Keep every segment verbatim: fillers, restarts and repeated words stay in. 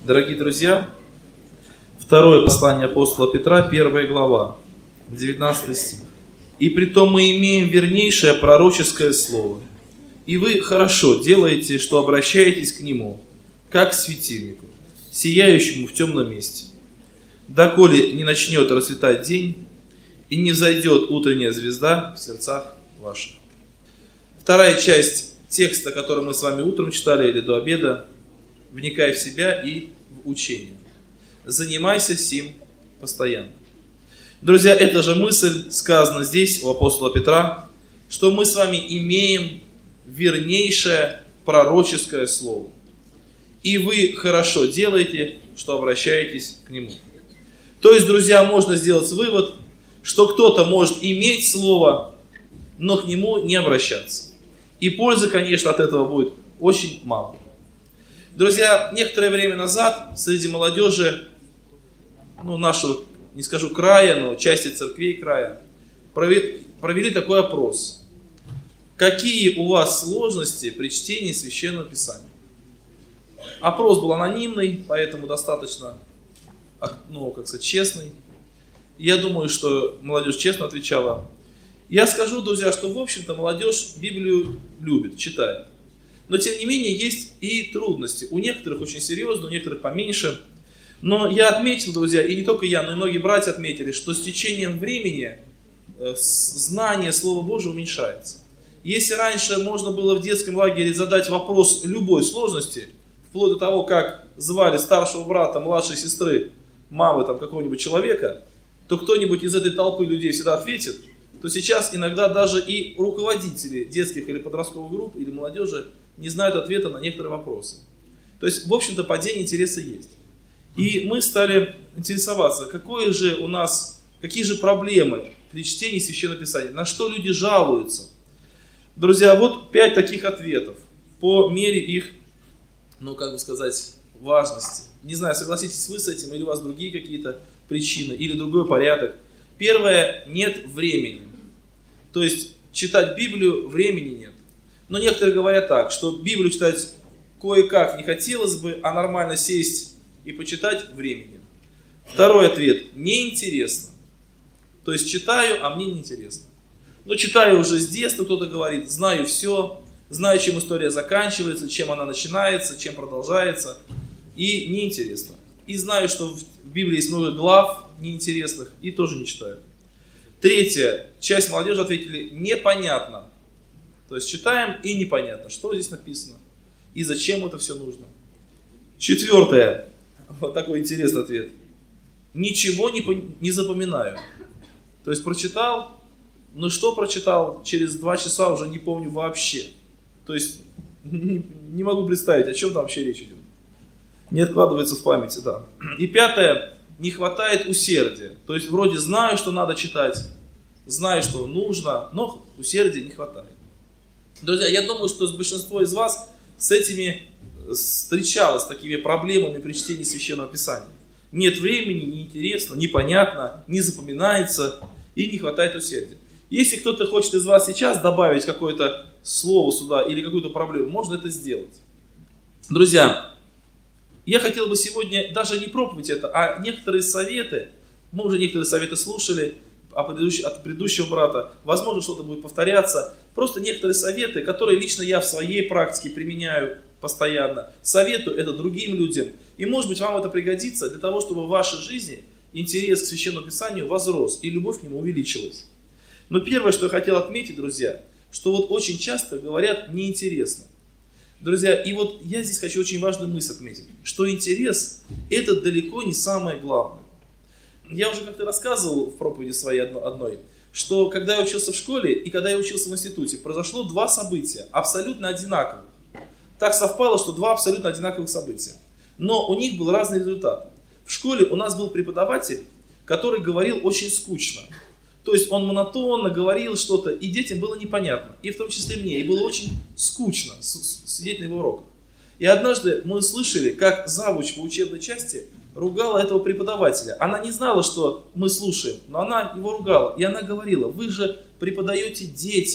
Дорогие друзья, второе послание апостола Петра, первая глава, девятнадцатый стих. «И притом мы имеем вернейшее пророческое слово, и вы хорошо делаете, что обращаетесь к нему, как к светильнику, сияющему в темном месте, доколе не начнет расцветать день, и не взойдет утренняя звезда в сердцах ваших». Вторая часть текста, который мы с вами утром читали или до обеда: «Вникай в себя и в учение. Занимайся сим постоянно». Друзья, эта же мысль сказана здесь у апостола Петра, что мы с вами имеем вернейшее пророческое слово. И вы хорошо делаете, что обращаетесь к нему. То есть, друзья, можно сделать вывод, что кто-то может иметь слово, но к нему не обращаться. И пользы, конечно, от этого будет очень мало. Друзья, некоторое время назад среди молодежи, ну, нашего, не скажу края, но части церквей края, провели, провели такой опрос. Какие у вас сложности при чтении Священного Писания? Опрос был анонимный, поэтому достаточно, ну, как сказать, честный. Я думаю, что молодежь честно отвечала. Я скажу, друзья, что, в общем-то, молодежь Библию любит, читает. Но, тем не менее, есть и трудности. У некоторых очень серьезно, у некоторых поменьше. Но я отметил, друзья, и не только я, но и многие братья отметили, что с течением времени знание Слова Божьего уменьшается. Если раньше можно было в детском лагере задать вопрос любой сложности, вплоть до того, как звали старшего брата, младшей сестры, мамы там какого-нибудь человека, то кто-нибудь из этой толпы людей всегда ответит, то сейчас иногда даже и руководители детских или подростковых групп, или молодежи не знают ответа на некоторые вопросы. То есть, в общем-то, падение интереса есть. И мы стали интересоваться, какое же у нас, какие же проблемы при чтении Священного Писания, на что люди жалуются. Друзья, вот пять таких ответов по мере их, ну, как бы сказать, важности. Не знаю, согласитесь вы с этим, или у вас другие какие-то причины, или другой порядок. Первое: нет времени. То есть, читать Библию времени нет. Но некоторые говорят так, что Библию читать кое-как не хотелось бы, а нормально сесть и почитать времени. Второй ответ: неинтересно. То есть, читаю, а мне неинтересно. Но читаю уже с детства, кто-то говорит, знаю все, знаю, чем история заканчивается, чем она начинается, чем продолжается, и неинтересно. И знаю, что в Библии есть много глав неинтересных, и тоже не читаю. Третье. Часть молодежи ответили: непонятно. То есть читаем и непонятно, что здесь написано, и зачем это все нужно. Четвертое. Вот такой интересный ответ. Ничего не, не запоминаю. То есть прочитал, ну что прочитал, через два часа уже не помню вообще. То есть не, не могу представить, о чем там вообще речь идет. Не откладывается в памяти, да. И пятое. Не хватает усердия. То есть вроде знаю, что надо читать, знаю, что нужно, но усердия не хватает. Друзья, я думаю, что большинство из вас с этими встречалось, с такими проблемами при чтении Священного Писания. Нет времени, неинтересно, непонятно, не запоминается и не хватает усердия. Если кто-то хочет из вас сейчас добавить какое-то слово сюда или какую-то проблему, можно это сделать. Друзья, я хотел бы сегодня даже не проповедь это, а некоторые советы. Мы уже некоторые советы слушали от предыдущего брата. Возможно, что-то будет повторяться. Просто некоторые советы, которые лично я в своей практике применяю постоянно. Советую это другим людям. И может быть вам это пригодится для того, чтобы в вашей жизни интерес к Священному Писанию возрос и любовь к нему увеличилась. Но первое, что я хотел отметить, друзья, что вот очень часто говорят неинтересно. Друзья, и вот я здесь хочу очень важную мысль отметить, что интерес – это далеко не самое главное. Я уже как-то рассказывал в проповеди своей одной, что когда я учился в школе и когда я учился в институте, произошло два события, абсолютно одинаковых. Так совпало, что два абсолютно одинаковых события. Но у них был разный результат. В школе у нас был преподаватель, который говорил очень скучно. То есть он монотонно говорил что-то, и детям было непонятно, и в том числе мне, и было очень скучно сидеть на его уроках. И однажды мы слышали, как завуч по учебной части ругала этого преподавателя. Она не знала, что мы слушаем, но она его ругала. И она говорила: вы же преподаете детям,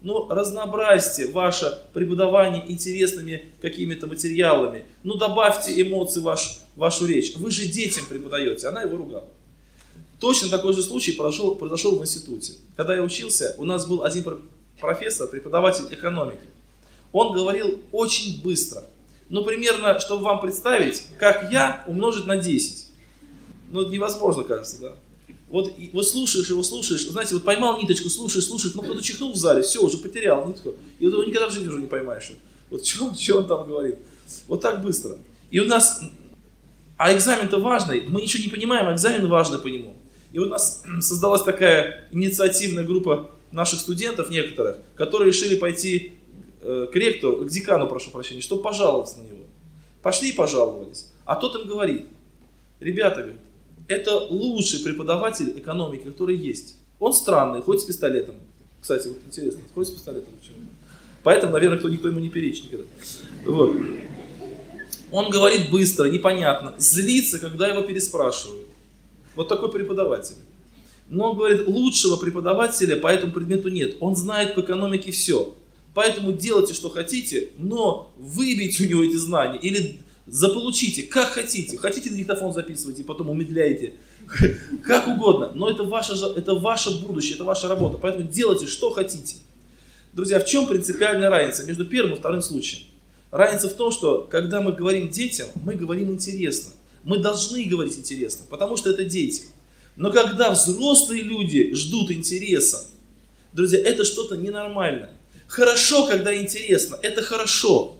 ну, разнообразьте ваше преподавание интересными какими-то материалами, ну, добавьте эмоции в ваш, вашу речь. Вы же детям преподаете, она его ругала. Точно такой же случай произошел, произошел в институте. Когда я учился, у нас был один профессор, преподаватель экономики. Он говорил очень быстро. Ну, примерно, чтобы вам представить, как я умножить на десять. Ну, это невозможно, кажется, да? Вот, вот слушаешь его, слушаешь, знаете, вот поймал ниточку, слушаешь, слушаешь, ну, кто-то чихнул в зале, все, уже потерял нитку. И вот его никогда в жизни уже не поймаешь. Вот что, что он там говорит. Вот так быстро. И у нас, а экзамен-то важный, мы ничего не понимаем, а экзамен важный по нему. И у нас создалась такая инициативная группа наших студентов некоторых, которые решили пойти э, к ректору, к декану, прошу прощения, чтобы пожаловаться на него. Пошли и пожаловались. А тот им говорит: ребята, говорит, это лучший преподаватель экономики, который есть. Он странный, ходит с пистолетом. Кстати, вот интересно, ходит с пистолетом. Почему? Поэтому, наверное, кто, никто ему не перечит никогда. Вот. Он говорит быстро, непонятно, злится, когда его переспрашивают. Вот такой преподаватель. Но он говорит, лучшего преподавателя по этому предмету нет. Он знает по экономике все. Поэтому делайте, что хотите, но выбейте у него эти знания или заполучите, как хотите. Хотите на диктофон записывайте, потом умедляете. Как угодно. Но это ваше, это ваше будущее, это ваша работа. Поэтому делайте, что хотите. Друзья, в чем принципиальная разница между первым и вторым случаем? Разница в том, что когда мы говорим детям, мы говорим интересно. Мы должны говорить интересно, потому что это дети. Но когда взрослые люди ждут интереса, друзья, это что-то ненормальное. Хорошо, когда интересно, это хорошо.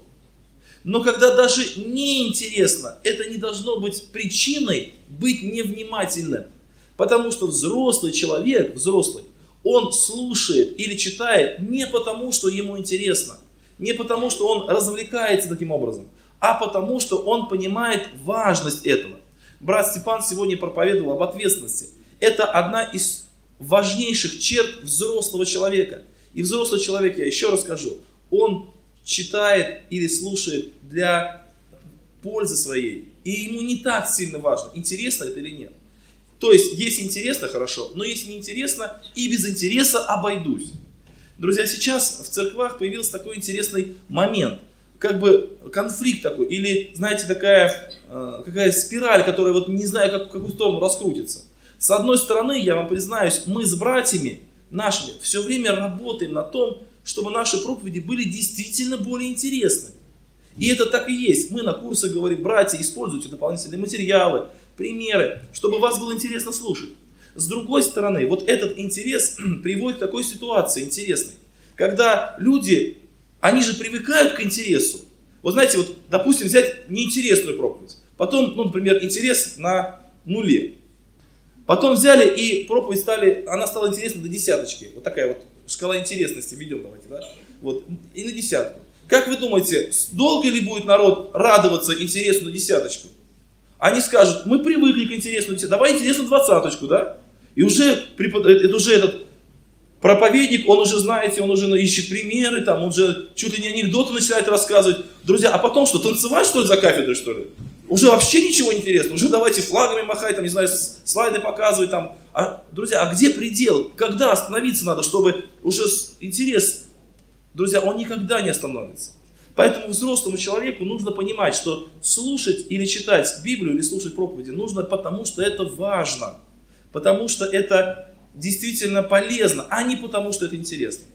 Но когда даже неинтересно, это не должно быть причиной быть невнимательным. Потому что взрослый человек, взрослый, он слушает или читает не потому, что ему интересно, не потому, что он развлекается таким образом, а потому, что он понимает важность этого. Брат Степан сегодня проповедовал об ответственности. Это одна из важнейших черт взрослого человека. И взрослый человек, я еще раз скажу, он читает или слушает для пользы своей. И ему не так сильно важно, интересно это или нет. То есть, если интересно, хорошо, но если не интересно, и без интереса обойдусь. Друзья, сейчас в церквах появился такой интересный момент. Как бы конфликт такой, или, знаете, такая, э, какая спираль, которая вот не знаю, как, в какую сторону раскрутится. С одной стороны, я вам признаюсь, мы с братьями нашими все время работаем на том, чтобы наши проповеди были действительно более интересными. И это так и есть. Мы на курсах говорим, братья, используйте дополнительные материалы, примеры, чтобы вас было интересно слушать. С другой стороны, вот этот интерес приводит к такой ситуации интересной, когда люди, они же привыкают к интересу. Вот знаете, вот, допустим, взять неинтересную проповедь, потом, ну, например, интерес на нуле. Потом взяли и проповедь стали, она стала интересна до десяточки. Вот такая вот шкала интересности ведем, давайте, да? Вот, и на десятку. Как вы думаете, долго ли будет народ радоваться интересу на десяточку? Они скажут, мы привыкли к интересу на десяточку, давай интересную двадцаточку, да? И уже, это уже этот проповедник, он уже, знаете, он уже ищет примеры, там, он уже чуть ли не анекдоты начинает рассказывать. Друзья, а потом что, танцевать что ли за кафедрой, что ли? Уже вообще ничего не интересно, уже давайте флагами махать, там, не знаю, слайды показывать, там. А, друзья, а где предел? Когда остановиться надо, чтобы уже интерес, друзья, он никогда не остановится. Поэтому взрослому человеку нужно понимать, что слушать или читать Библию, или слушать проповеди нужно, потому что это важно. Потому что это действительно полезно, а не потому что это интересно.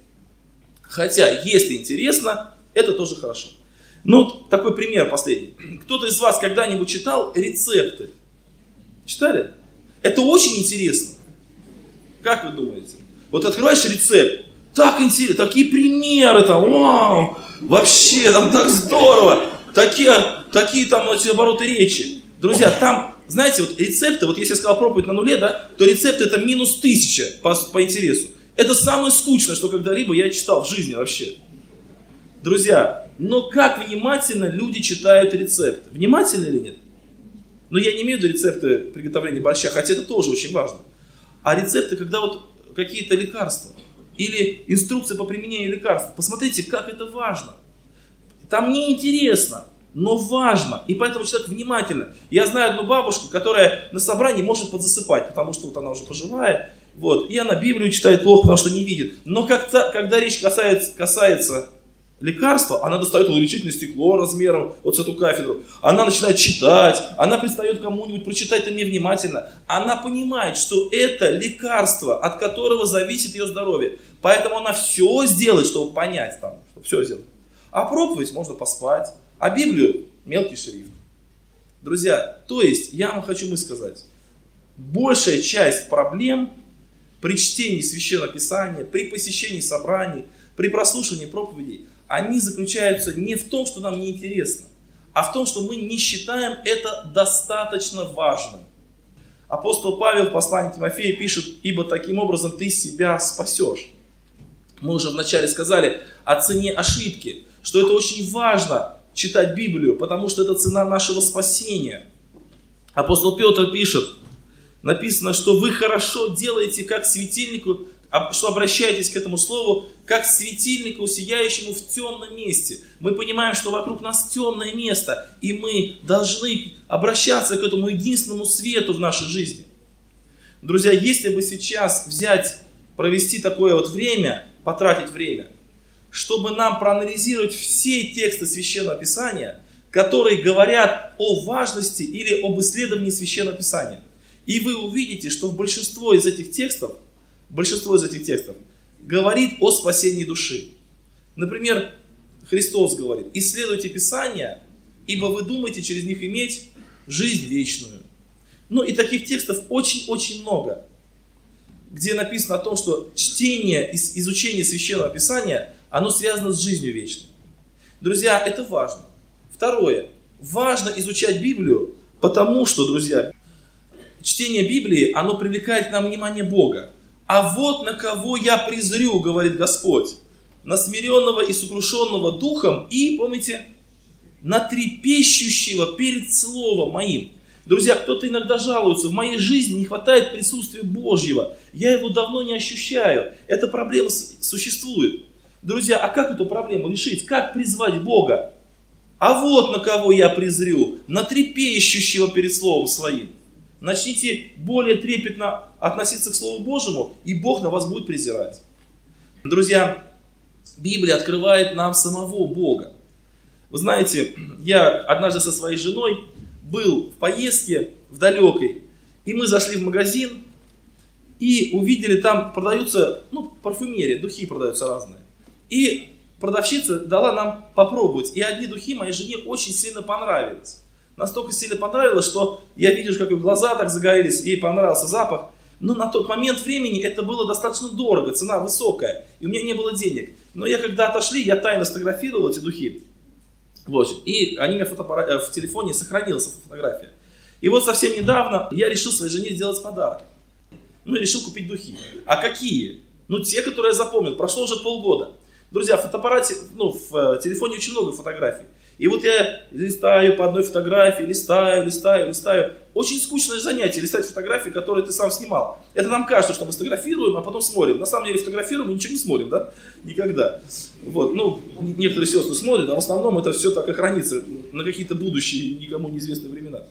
Хотя, если интересно, это тоже хорошо. Ну, такой пример последний. Кто-то из вас когда-нибудь читал рецепты? Читали? Это очень интересно. Как вы думаете? Вот открываешь рецепт, так интересно, такие примеры там, вау, вообще там так здорово, такие, такие там, значит, обороты речи. Друзья, там, знаете, вот рецепты, вот если я сказал проповедь на нуле, да, то рецепты это минус тысяча по, по интересу. Это самое скучное, что когда-либо я читал в жизни вообще. Друзья, но как внимательно люди читают рецепты? Внимательно или нет? Но я не имею в виду рецепты приготовления борща, хотя это тоже очень важно. А рецепты, когда вот какие-то лекарства или инструкция по применению лекарств. Посмотрите, как это важно. Там не интересно, но важно. И поэтому человек внимательно. Я знаю одну бабушку, которая на собрании может подзасыпать, потому что вот она уже пожилая. Вот. И она Библию читает плохо, потому что не видит. Но когда, когда речь касается, касается лекарства, она достает увеличительное стекло размером вот с эту кафедру. Она начинает читать, она предстает кому-нибудь, прочитать это невнимательно. Она понимает, что это лекарство, от которого зависит ее здоровье. Поэтому она все сделает, чтобы понять, там, чтобы все сделать. А проповедь можно поспать, а Библию мелкий шрифт. Друзья, то есть, я вам хочу мысль сказать, большая часть проблем при чтении Священного Писания, при посещении собраний, при прослушивании проповедей, они заключаются не в том, что нам неинтересно, а в том, что мы не считаем это достаточно важным. Апостол Павел в послании к Тимофею пишет: «Ибо таким образом ты себя спасешь». Мы уже вначале сказали о цене ошибки, что это очень важно читать Библию, потому что это цена нашего спасения. Апостол Петр пишет, написано, что вы хорошо делаете как светильнику, что обращаетесь к этому слову, как светильнику, сияющему в темном месте. Мы понимаем, что вокруг нас темное место, и мы должны обращаться к этому единственному свету в нашей жизни. Друзья, если бы сейчас взять, провести такое вот время, потратить время, чтобы нам проанализировать все тексты Священного Писания, которые говорят о важности или об исследовании Священного Писания. И вы увидите, что большинство из этих текстов, большинство из этих текстов говорит о спасении души. Например, Христос говорит: исследуйте Писания, ибо вы думаете через них иметь жизнь вечную. Ну и таких текстов очень-очень много, где написано о том, что чтение, изучение Священного Писания, оно связано с жизнью вечной. Друзья, это важно. Второе. Важно изучать Библию, потому что, друзья, чтение Библии, оно привлекает к нам внимание Бога. А вот на кого я презрю, говорит Господь, на смиренного и сокрушенного духом и, помните, на трепещущего перед Словом моим. Друзья, кто-то иногда жалуется: в моей жизни не хватает присутствия Божьего, я его давно не ощущаю, эта проблема существует. Друзья, а как эту проблему решить? Как призвать Бога? А вот на кого я презрю, на трепещущего перед Словом Своим. Начните более трепетно относиться к Слову Божьему, и Бог на вас будет презирать. Друзья, Библия открывает нам самого Бога. Вы знаете, я однажды со своей женой был в поездке в далекой, и мы зашли в магазин и увидели, там продаются, ну, парфюмерия, духи продаются разные. И продавщица дала нам попробовать, и одни духи моей жене очень сильно понравились. Настолько сильно понравилось, что я видел, как ее глаза так загорелись, ей понравился запах. Но на тот момент времени это было достаточно дорого, цена высокая, и у меня не было денег. Но я, когда отошли, я тайно сфотографировал эти духи. Вот, и они у меня фотоаппарат, в телефоне сохранилась фотография. И вот совсем недавно я решил своей жене сделать подарок. Ну, и решил купить духи. А какие? Ну, те, которые я запомнил. Прошло уже полгода. Друзья, в фотоаппарате, ну, в телефоне очень много фотографий. И вот я листаю по одной фотографии, листаю, листаю, листаю. Очень скучное занятие листать фотографии, которые ты сам снимал. Это нам кажется, что мы сфотографируем, а потом смотрим. На самом деле фотографируем и ничего не смотрим, да? Никогда. Вот, ну, некоторые сестры смотрят, а в основном это все так и хранится на какие-то будущие, никому неизвестные времена.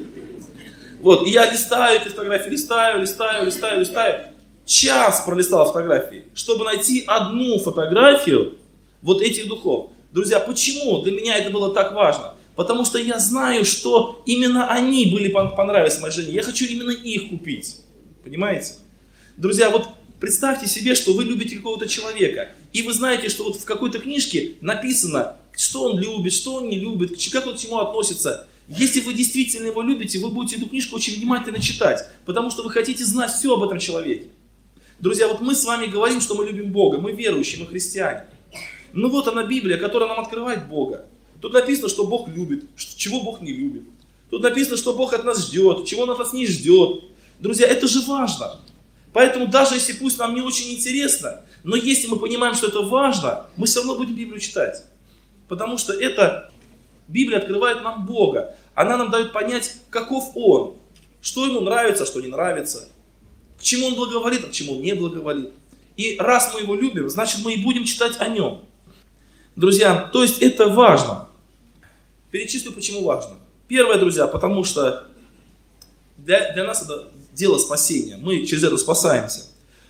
Вот, и я листаю эти фотографии, листаю, листаю, листаю, листаю. Час пролистал фотографии, чтобы найти одну фотографию вот этих духов. Друзья, почему для меня это было так важно? Потому что я знаю, что именно они были понравились моей жене. Я хочу именно их купить. Понимаете? Друзья, вот представьте себе, что вы любите какого-то человека. И вы знаете, что вот в какой-то книжке написано, что он любит, что он не любит, как он к чему относится. Если вы действительно его любите, вы будете эту книжку очень внимательно читать. Потому что вы хотите знать все об этом человеке. Друзья, вот мы с вами говорим, что мы любим Бога. Мы верующие, мы христиане. Ну вот она Библия, которая нам открывает Бога. Тут написано, что Бог любит, чего Бог не любит. Тут написано, что Бог от нас ждет, чего Он от нас не ждет. Друзья, это же важно. Поэтому даже если пусть нам не очень интересно, но если мы понимаем, что это важно, мы все равно будем Библию читать. Потому что это Библия открывает нам Бога. Она нам дает понять, каков Он, что Ему нравится, что не нравится, к чему Он благоволит, а к чему Он не благоволит. И раз мы Его любим, значит мы и будем читать о Нем. Друзья, то есть это важно. Перечислю, почему важно. Первое, друзья, потому что для, для нас это дело спасения. Мы через это спасаемся.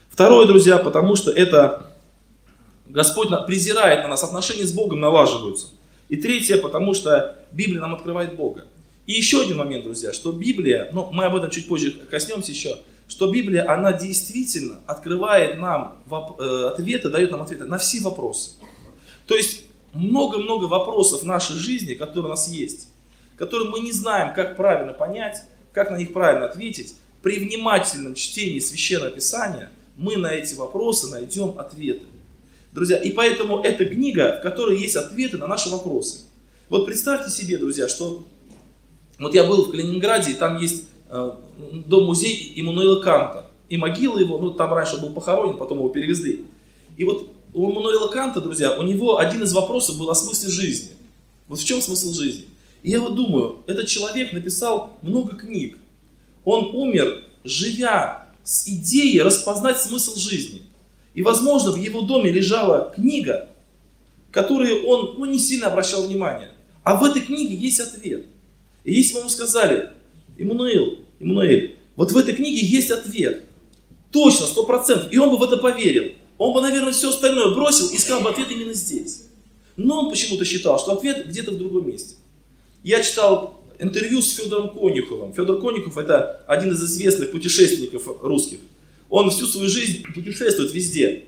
Второе, друзья, потому что это Господь на- презирает на нас, отношения с Богом налаживаются. И третье, потому что Библия нам открывает Бога. И еще один момент, друзья, что Библия, ну мы об этом чуть позже коснемся еще, что Библия, она действительно открывает нам воп- э, ответы, дает нам ответы на все вопросы. То есть много-много вопросов в нашей жизни, которые у нас есть, которые мы не знаем, как правильно понять, как на них правильно ответить. При внимательном чтении Священного Писания мы на эти вопросы найдем ответы. Друзья, и поэтому эта книга, в которой есть ответы на наши вопросы. Вот представьте себе, друзья, что вот я был в Калининграде, и там есть э, дом-музей Иммануила Канта. И могила его, ну там раньше он был похоронен, потом его перевезли. И вот у Иммануила Канта, друзья, у него один из вопросов был о смысле жизни. Вот в чем смысл жизни? И я вот думаю, этот человек написал много книг. Он умер, живя с идеей распознать смысл жизни. И, возможно, в его доме лежала книга, которую он ну, не сильно обращал внимания. А в этой книге есть ответ. И если бы ему сказали, Иммануил, Иммануил, вот в этой книге есть ответ. Точно, сто процентов. И он бы в это поверил. Он бы, наверное, все остальное бросил и сказал бы ответ именно здесь. Но он почему-то считал, что ответ где-то в другом месте. Я читал интервью с Федором Конюховым. Федор Конюхов — это один из известных путешественников русских. Он всю свою жизнь путешествует везде.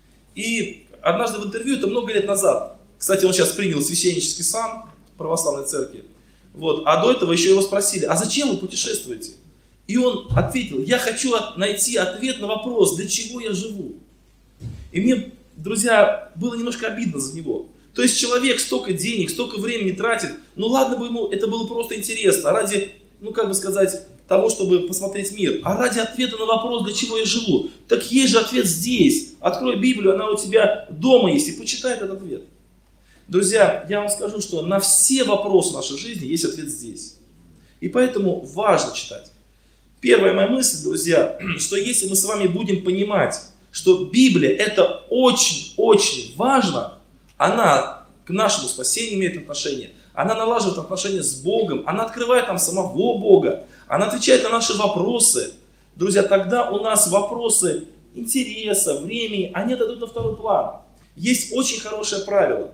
И однажды в интервью, это много лет назад, кстати, он сейчас принял священнический сан в православной церкви, вот, а до этого еще его спросили, а зачем вы путешествуете? И он ответил, я хочу найти ответ на вопрос, для чего я живу. И мне, друзья, было немножко обидно за него. То есть человек столько денег, столько времени тратит, ну ладно бы ему это было просто интересно, ради, ну как бы сказать, того, чтобы посмотреть мир, а ради ответа на вопрос, для чего я живу. Так есть же ответ здесь. Открой Библию, она у тебя дома есть, и почитай этот ответ. Друзья, я вам скажу, что на все вопросы нашей жизни есть ответ здесь. И поэтому важно читать. Первая моя мысль, друзья, что если мы с вами будем понимать, что Библия это очень-очень важно, она к нашему спасению имеет отношение, она налаживает отношения с Богом, она открывает нам самого Бога, она отвечает на наши вопросы. Друзья, тогда у нас вопросы интереса, времени, они отойдут на второй план. Есть очень хорошее правило,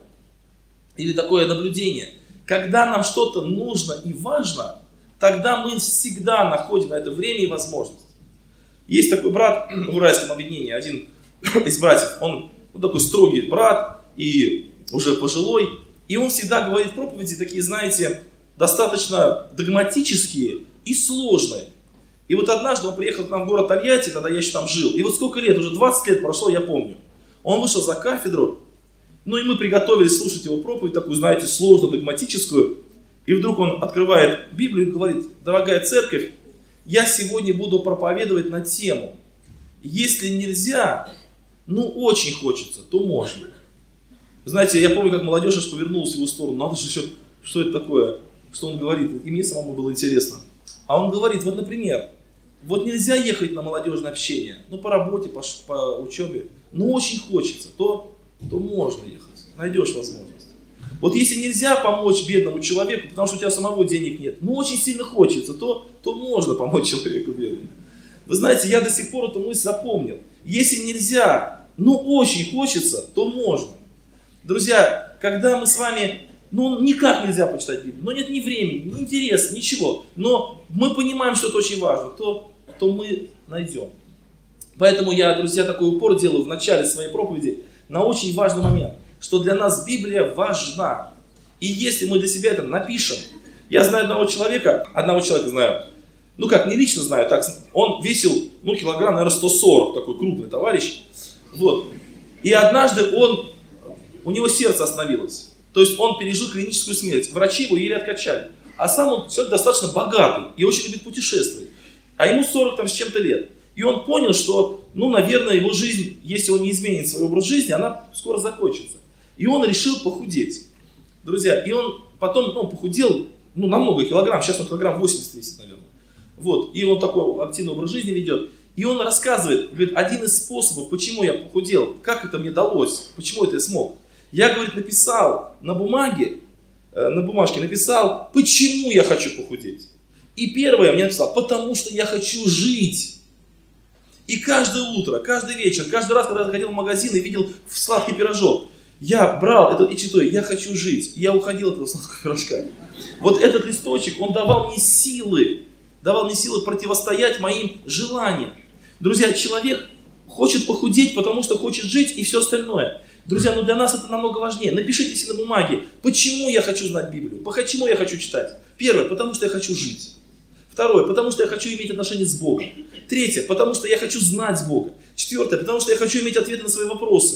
или такое наблюдение. Когда нам что-то нужно и важно, тогда мы всегда находим на это время и возможность. Есть такой брат в Уральском объединении, один из братьев, он ну, такой строгий брат и уже пожилой, и он всегда говорит проповеди такие, знаете, достаточно догматические и сложные. И вот однажды он приехал к нам в город Тольятти, тогда я еще там жил, и вот сколько лет, уже двадцать лет прошло, я помню. Он вышел за кафедру, ну и мы приготовились слушать его проповедь, такую, знаете, сложную, догматическую, и вдруг он открывает Библию и говорит, дорогая церковь, я сегодня буду проповедовать на тему, если нельзя, ну очень хочется, то можно. Знаете, я помню, как молодежь аж повернулась в его сторону, надо же еще, что это такое, что он говорит, и мне самому было интересно. А он говорит, вот, например, вот нельзя ехать на молодежное общение, ну по работе, по, по учебе, но очень хочется, то, то можно ехать, найдешь возможность. Вот если нельзя помочь бедному человеку, потому что у тебя самого денег нет, но очень сильно хочется, то, то можно помочь человеку бедному. Вы знаете, я до сих пор эту мысль запомнил. Если нельзя, но очень хочется, то можно. Друзья, когда мы с вами, ну никак нельзя почитать Библию, но нет ни времени, ни интереса, ничего, но мы понимаем, что это очень важно, то, то мы найдем. Поэтому я, друзья, такой упор делаю в начале своей проповеди на очень важный момент, что для нас Библия важна. И если мы для себя это напишем, я знаю одного человека, одного человека знаю, ну как, не лично знаю, так, он весил, ну килограмм, наверное, сто сорок, такой крупный товарищ, вот. И однажды он, у него сердце остановилось, то есть он пережил клиническую смерть, врачи его еле откачали, а сам он человек достаточно богатый и очень любит путешествовать, а ему сорок там с чем-то лет. И он понял, что, ну, наверное, его жизнь, если он не изменит свой образ жизни, она скоро закончится. И он решил похудеть. Друзья, и он потом, ну, похудел, ну, на много килограмм, сейчас он килограмм восемьдесят весит, наверное. Вот, и он такой активный образ жизни ведет. И он рассказывает, говорит, один из способов, почему я похудел, как это мне далось, почему это я смог. Я, говорит, написал на бумаге, э, на бумажке написал, почему я хочу похудеть. И первое мне написал, потому что я хочу жить. И каждое утро, каждый вечер, каждый раз, когда я заходил в магазин и видел сладкий пирожок, я брал это и читаю, я хочу жить. И я уходил от этого сладкого пирожка. Вот этот листочек, он давал мне силы, давал мне силы противостоять моим желаниям. Друзья, человек хочет похудеть, потому что хочет жить и все остальное. Друзья, ну для нас это намного важнее. Напишите себе на бумаге, почему я хочу знать Библию, почему я хочу читать. Первое, потому что я хочу жить. Второе, потому что я хочу иметь отношения с Богом. Третье, потому что я хочу знать Бога. Четвертое, потому что я хочу иметь ответы на свои вопросы.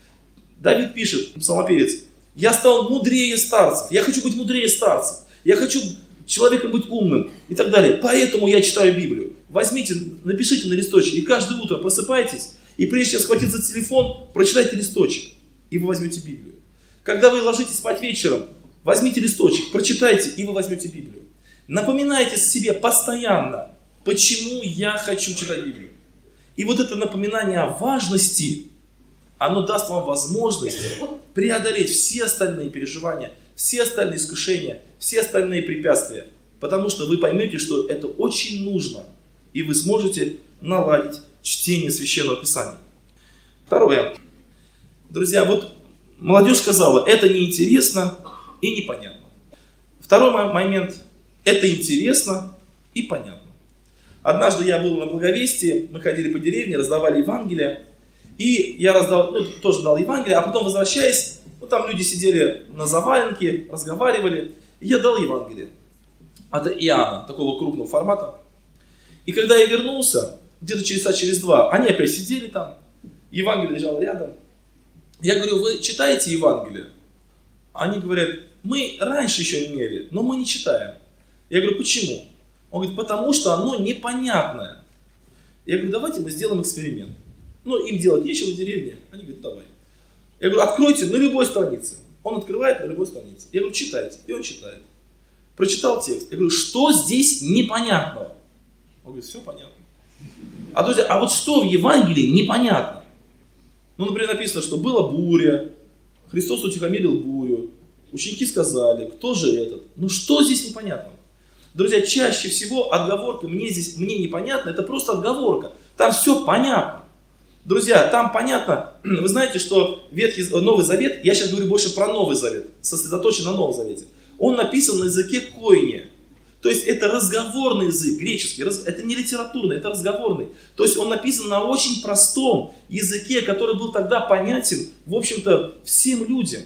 Давид пишет, псалмопевец, я стал мудрее старцев, я хочу быть мудрее старцев, я хочу человеком быть умным и так далее. Поэтому я читаю Библию. Возьмите, напишите на листочек, и каждое утро просыпайтесь, и прежде чем схватиться за телефон, прочитайте листочек, и вы возьмете Библию. Когда вы ложитесь спать вечером, возьмите листочек, прочитайте, и вы возьмете Библию. Напоминайте себе постоянно, почему я хочу читать Библию. И вот это напоминание о важности, оно даст вам возможность преодолеть все остальные переживания, все остальные искушения, все остальные препятствия. Потому что вы поймете, что это очень нужно. И вы сможете наладить чтение Священного Писания. Второе. Друзья, вот молодежь сказала, это неинтересно и непонятно. Второй момент. Это интересно и понятно. Однажды я был на Благовестии, мы ходили по деревне, раздавали Евангелие. И я раздал, ну, тоже дал Евангелие, а потом, возвращаясь, ну, там люди сидели на заваленке, разговаривали, и я дал Евангелие от Иоанна, такого крупного формата. И когда я вернулся, где-то через часа через два, они опять сидели там, Евангелие лежало рядом. Я говорю, вы читаете Евангелие? Они говорят, мы раньше еще имели, но мы не читаем. Я говорю, почему? Он говорит, потому что оно непонятное. Я говорю, давайте мы сделаем эксперимент. Ну, им делать нечего в деревне. Они говорят, давай. Я говорю, откройте на любой странице. Он открывает на любой странице. Я говорю, читайте. И он читает. Прочитал текст. Я говорю, что здесь непонятного? Он говорит, все понятно. А, друзья, а вот что в Евангелии непонятно? Ну, например, написано, что была буря. Христос утихомирил бурю. Ученики сказали, кто же этот? Ну, что здесь непонятно? Друзья, чаще всего отговорка «мне здесь мне непонятно» это просто отговорка. Там все понятно. Друзья, там понятно, вы знаете, что Ветхий, Новый Завет, я сейчас говорю больше про Новый Завет, сосредоточен на Новом Завете, он написан на языке койне. То есть это разговорный язык, греческий, это не литературный, это разговорный. То есть он написан на очень простом языке, который был тогда понятен, в общем-то, всем людям.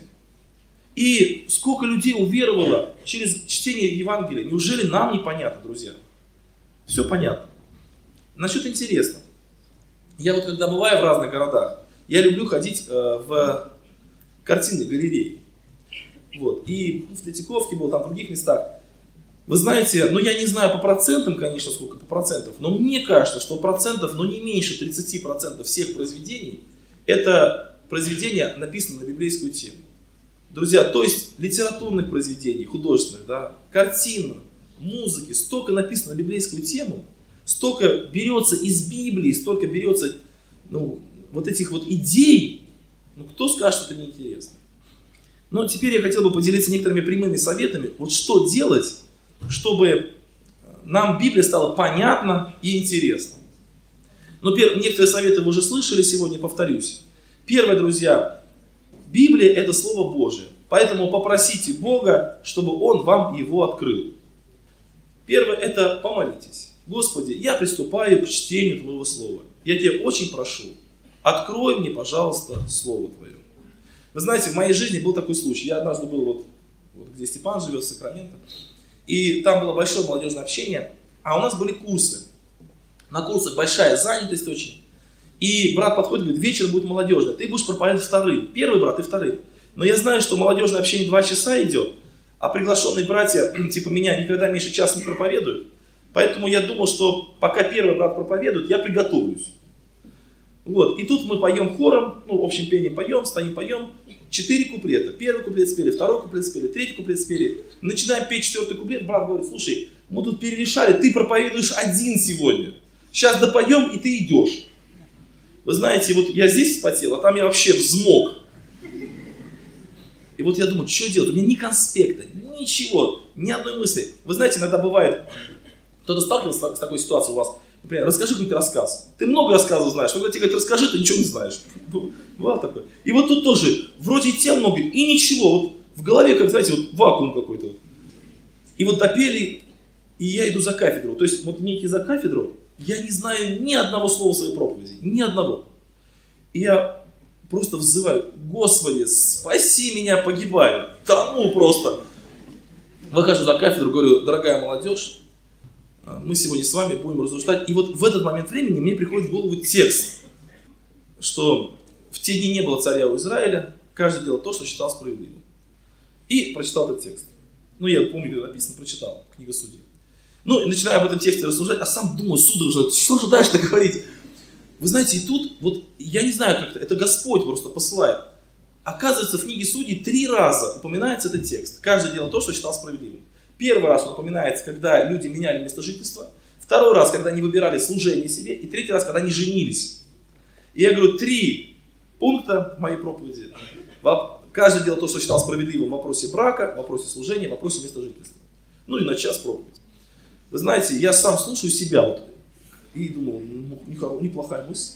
И сколько людей уверовало через чтение Евангелия, неужели нам не понятно, друзья? Все понятно. Насчет интересно. Я вот когда бываю в разных городах, я люблю ходить э, в картинные галереи. Вот. И в Третьяковке был, там в других местах. Вы знаете, ну я не знаю по процентам, конечно, сколько по процентам, но мне кажется, что процентов, ну не меньше тридцати процентов всех произведений, это произведения, написанные на библейскую тему. Друзья, то есть литературных произведений, художественных, да, картин, музыки, столько написано на библейскую тему, столько берется из Библии, столько берется, ну, вот этих вот идей, ну, кто скажет, что это неинтересно? Но теперь я хотел бы поделиться некоторыми прямыми советами, вот что делать, чтобы нам Библия стала понятна и интересна. Но некоторые советы вы уже слышали сегодня, повторюсь. Первое, друзья, Библия это Слово Божие, поэтому попросите Бога, чтобы Он вам его открыл. Первое, это помолитесь. Господи, я приступаю к чтению Твоего Слова. Я Тебя очень прошу, открой мне, пожалуйста, Слово Твое. Вы знаете, в моей жизни был такой случай. Я однажды был вот, вот где Степан живет, в Сакраменто. И там было большое молодежное общение. А у нас были курсы. На курсах большая занятость очень. И брат подходит и говорит, вечер будет молодежный. Ты будешь проповедовать вторым. Первый брат и вторым. Но я знаю, что молодежное общение два часа идет. А приглашенные братья, типа меня, никогда меньше часа не проповедуют. Поэтому я думал, что пока первый брат проповедует, я приготовлюсь. Вот. И тут мы поем хором, ну, в общем пение поем, станем поем. Четыре куплета. Первый куплет спели, второй куплет спели, третий куплет спели. Начинаем петь четвертый куплет, брат говорит, слушай, мы тут перерешали, ты проповедуешь один сегодня. Сейчас допоем, и ты идешь. Вы знаете, вот я здесь вспотел, а там я вообще взмок. И вот я думаю, что делать? У меня ни конспекта, ничего, ни одной мысли. Вы знаете, иногда бывает, кто-то сталкивался с такой ситуацией у вас. Например, расскажи какой-нибудь рассказ. Ты много рассказов знаешь, но когда тебе говорят, расскажи, ты ничего не знаешь. Бывало такое. И вот тут тоже, вроде тем много, и ничего, вот в голове, как, знаете, вот вакуум какой-то. И вот допели, и я иду за кафедру. То есть, вот мне идти за кафедру, я не знаю ни одного слова своей проповеди, ни одного. И я просто взываю: Господи, спаси меня, погибаю, тону просто. Выхожу за кафедру, говорю: дорогая молодежь, мы сегодня с вами будем рассуждать. И вот в этот момент времени мне приходит в голову текст, что в те дни не было царя у Израиля, каждый делал то, что считал справедливым. И прочитал этот текст. Ну, я помню, где написано, прочитал, книга Судей. Ну, и начинаю об этом тексте рассуждать, а сам думаю, судорожно, что же дальше-то говорить? Вы знаете, и тут, вот, я не знаю как-то, это Господь просто посылает. Оказывается, в книге Судей три раза упоминается этот текст. Каждый делал то, что считал справедливым. Первый раз он упоминается, когда люди меняли место жительства. Второй раз, когда они выбирали служение себе. И третий раз, когда они женились. И я говорю, три пункта в моей проповеди. Каждый делал то, что считал справедливым в вопросе брака, в вопросе служения, в вопросе места жительства. Ну и на час проповедь. Вы знаете, я сам слушаю себя вот, и думал, ну, неплохая мысль.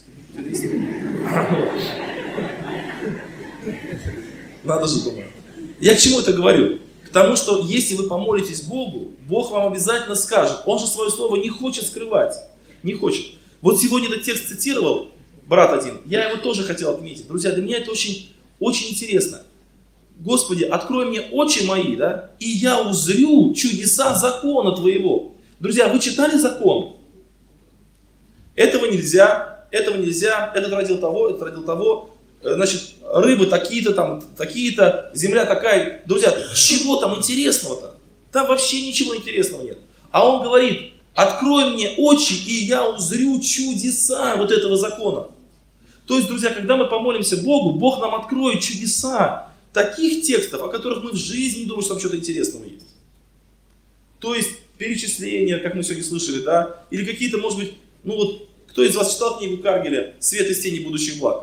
Надо же, думаю. Я к чему это говорю? К тому, что если вы помолитесь Богу, Бог вам обязательно скажет. Он же свое слово не хочет скрывать. Не хочет. Вот сегодня этот текст цитировал брат один. Я его тоже хотел отметить. Друзья, для меня это очень, очень интересно. Господи, открой мне очи мои, да, и я узрю чудеса закона Твоего. Друзья, вы читали закон? Этого нельзя, этого нельзя, этот родил того, этот родил того. Значит, рыбы такие-то там, такие-то, земля такая. Друзья, чего там интересного-то? Там вообще ничего интересного нет. А он говорит, открой мне очи, и я узрю чудеса вот этого закона. То есть, друзья, когда мы помолимся Богу, Бог нам откроет чудеса таких текстов, о которых мы в жизни не думаем, что там что-то интересного есть. То есть, перечисления, как мы сегодня слышали, да, или какие-то, может быть, ну вот, кто из вас читал книгу Каргеля «Свет из тени будущих благ»?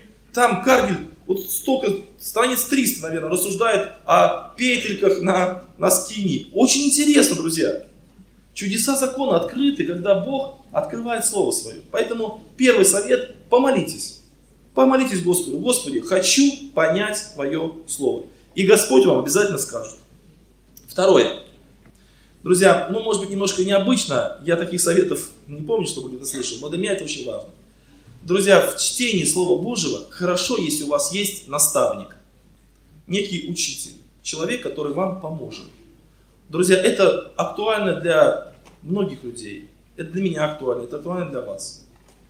Там Каргель, вот столько, страниц триста, наверное, рассуждает о петельках на, на скинии. Очень интересно, друзья. Чудеса закона открыты, когда Бог открывает Слово Свое. Поэтому первый совет – помолитесь. Помолитесь Господу. Господи, хочу понять Твое Слово. И Господь вам обязательно скажет. Второе. Друзья, ну может быть немножко необычно, я таких советов не помню, чтобы где-то слышал, но для меня это очень важно. Друзья, в чтении Слова Божьего хорошо, если у вас есть наставник, некий учитель, человек, который вам поможет. Друзья, это актуально для многих людей, это для меня актуально, это актуально для вас.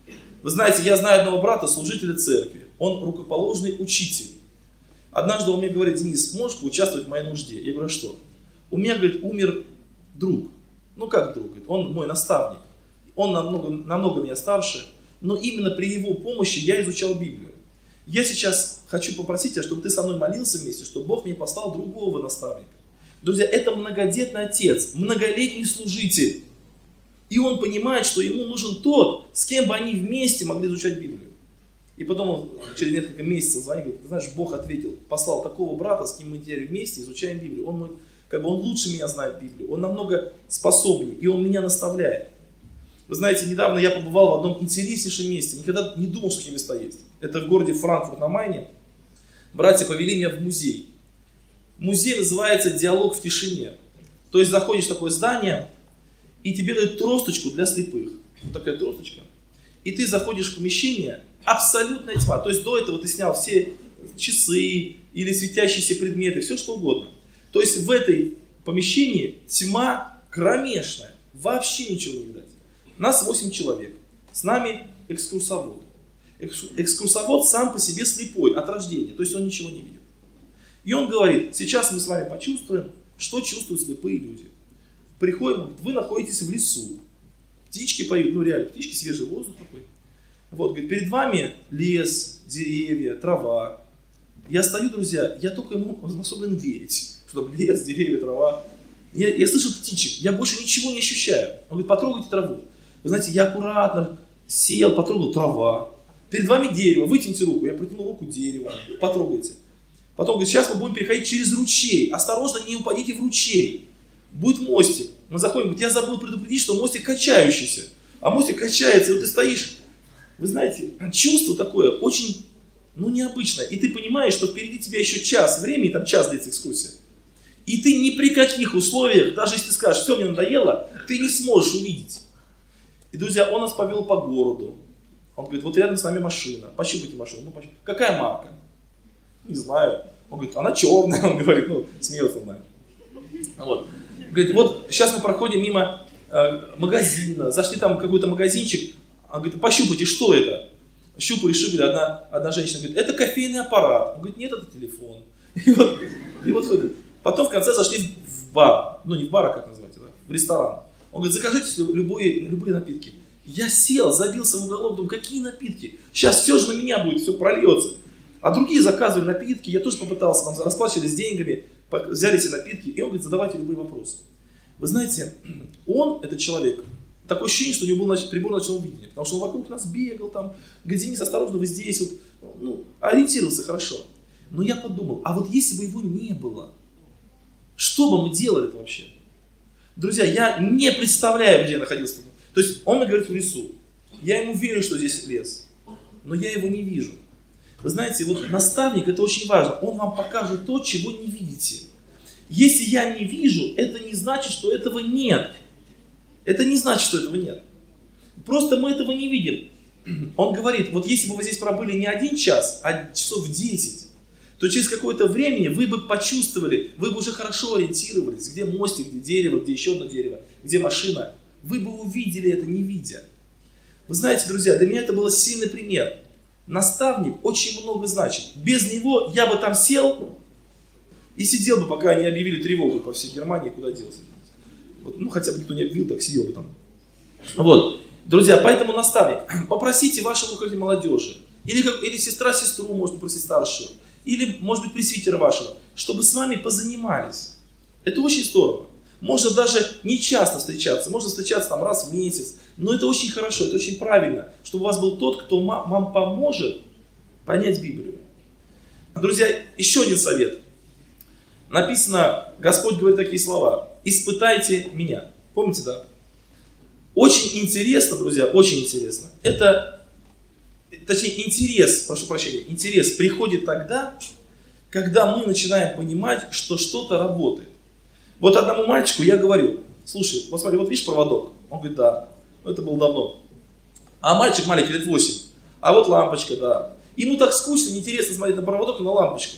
Вы знаете, я знаю одного брата, служителя церкви, он рукоположный учитель. Однажды он мне говорит: Денис, можешь поучаствовать в моей нужде? Я говорю: что? У меня, говорит, умер друг. Ну как друг? Он мой наставник. Он намного, намного меня старше. Но именно при его помощи я изучал Библию. Я сейчас хочу попросить тебя, чтобы ты со мной молился вместе, чтобы Бог мне послал другого наставника. Друзья, это многодетный отец, многолетний служитель. И он понимает, что ему нужен тот, с кем бы они вместе могли изучать Библию. И потом он через несколько месяцев звонит, говорит: знаешь, Бог ответил, послал такого брата, с кем мы теперь вместе изучаем Библию. Он, мой, как бы, он лучше меня знает Библию, он намного способнее, и он меня наставляет. Вы знаете, недавно я побывал в одном интереснейшем месте, никогда не думал, что такие места есть. Это в городе Франкфурт на Майне. Братья повели меня в музей. Музей называется «Диалог в тишине». То есть заходишь в такое здание, и тебе дают тросточку для слепых. Вот такая тросточка. И ты заходишь в помещение, абсолютная тьма. То есть до этого ты снял все часы или светящиеся предметы, все что угодно. То есть в этой помещении тьма кромешная. Вообще ничего не видать. Нас восемь человек. С нами экскурсовод. Экскурсовод сам по себе слепой от рождения. То есть он ничего не видит. И он говорит: сейчас мы с вами почувствуем, что чувствуют слепые люди. Приходим, вы находитесь в лесу. Птички поют, ну реально, птички, свежий воздух такой. Вот, говорит, перед вами лес, деревья, трава. Я стою, друзья, я только ему способен верить, что там лес, деревья, трава. Я, я слышу птичек, я больше ничего не ощущаю. Он говорит: потрогайте траву. Вы знаете, я аккуратно сел, потрогал, трава. Перед вами дерево, вытяните руку. Я протянул руку дерево, потрогайте. Потом говорит: сейчас мы будем переходить через ручей. Осторожно, не упадите в ручей. Будет мостик. Мы заходим, говорит: я забыл предупредить, что мостик качающийся. А мостик качается, и вот ты стоишь. Вы знаете, чувство такое очень, ну, необычное. И ты понимаешь, что впереди тебя еще час времени, там час длится экскурсия. И ты ни при каких условиях, даже если ты скажешь, все, мне надоело, ты не сможешь увидеть. И, друзья, он нас повел по городу. Он говорит, вот рядом с нами машина. Пощупайте машину. Ну, пощупайте. Какая марка? Не знаю. Он говорит, она черная. Он говорит, ну, смеется, наверное. Вот. Говорит, вот сейчас мы проходим мимо э, магазина, зашли там в какой-то магазинчик. Он говорит, пощупайте, что это? Щупали, щупали. Одна, одна женщина говорит, это кофейный аппарат. Он говорит, нет, это телефон. И вот, и вот ходит. Потом в конце зашли в бар. Ну, не в бар, а как называется, да? В ресторан. Он говорит, закажите любые, любые напитки. Я сел, забился в уголок, думаю, какие напитки? Сейчас все же на меня будет, все прольется. А другие заказывали напитки, я тоже попытался, там расплачивались деньгами, взяли себе напитки, и он говорит, задавайте любые вопросы. Вы знаете, он, этот человек, такое ощущение, что у него был прибор ночного видения, потому что он вокруг нас бегал, там, говорит, Денис, осторожно, вы здесь, вот, ну, ориентировался хорошо. Но я подумал, а вот если бы его не было, что бы мы делали вообще? Друзья, я не представляю, где я находился. То есть он мне говорит в лесу, я ему верю, что здесь лес, но я его не вижу. Вы знаете, вот наставник, это очень важно, он вам покажет то, чего не видите. Если я не вижу, это не значит, что этого нет. Это не значит, что этого нет. Просто мы этого не видим. Он говорит, вот если бы вы здесь пробыли не один час, а часов десять, то через какое-то время вы бы почувствовали, вы бы уже хорошо ориентировались, где мостик, где дерево, где еще одно дерево, где машина. Вы бы увидели это, не видя. Вы знаете, друзья, для меня это был сильный пример. Наставник очень много значит. Без него я бы там сел и сидел бы, пока не объявили тревогу по всей Германии, куда делся. Вот, ну, хотя бы никто не объявил, так сидел бы там. Вот, друзья, поэтому наставник, попросите вашего руководителя молодежи, или, как, или сестра сестру, может попросить старшую, или, может быть, пресвитера вашего, чтобы с вами позанимались. Это очень здорово. Можно даже не часто встречаться, можно встречаться там раз в месяц, но это очень хорошо, это очень правильно, чтобы у вас был тот, кто вам поможет понять Библию. Друзья, еще один совет. Написано, Господь говорит такие слова, испытайте меня. Помните, да? Очень интересно, друзья, очень интересно. Это, точнее, интерес, прошу прощения, интерес приходит тогда, когда мы начинаем понимать, что что-то работает. Вот одному мальчику я говорю, слушай, вот смотри, вот видишь проводок? Он говорит, да, это было давно. А мальчик маленький, лет восемь, а вот лампочка, да. Ему так скучно, неинтересно смотреть на проводок и на лампочку.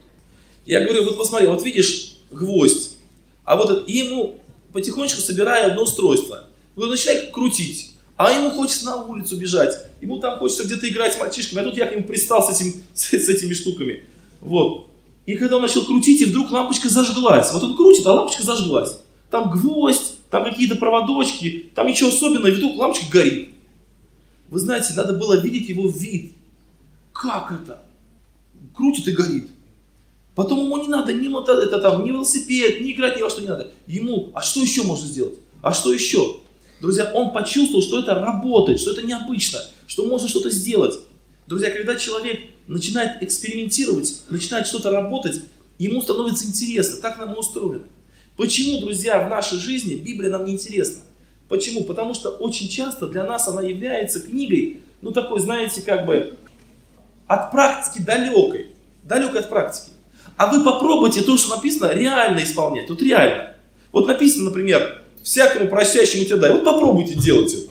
Я говорю, вот посмотри, вот видишь гвоздь, а вот и ему потихонечку собираю одно устройство. Он начинает крутить, а ему хочется на улицу бежать, ему там хочется где-то играть с мальчишками, а тут я к нему пристал с, этим, с, с этими штуками. Вот. И когда он начал крутить, и вдруг лампочка зажглась. Вот он крутит, а лампочка зажглась. Там гвоздь, там какие-то проводочки, там ничего особенного, и вдруг лампочка горит. Вы знаете, надо было видеть его вид. Как это? Крутит и горит. Потом ему не надо ни, мотор, это, там, ни велосипед, ни играть, ни во что не надо. Ему, а что еще можно сделать? А что еще? Друзья, он почувствовал, что это работает, что это необычно, что можно что-то сделать. Друзья, когда человек начинает экспериментировать, начинает что-то работать, ему становится интересно, так нам и устроено. Почему, друзья, в нашей жизни Библия нам не интересна? Почему? Потому что очень часто для нас она является книгой, ну такой, знаете, как бы от практики далекой, далекой от практики. А вы попробуйте то, что написано, реально исполнять, вот реально. Вот написано, например, всякому просящему тебя дай, вот попробуйте делать это.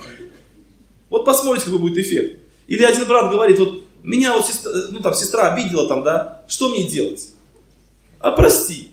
Вот посмотрите, какой будет эффект. Или один брат говорит, вот меня вот сестра, ну, там, сестра обидела, там, да, что мне делать? А прости.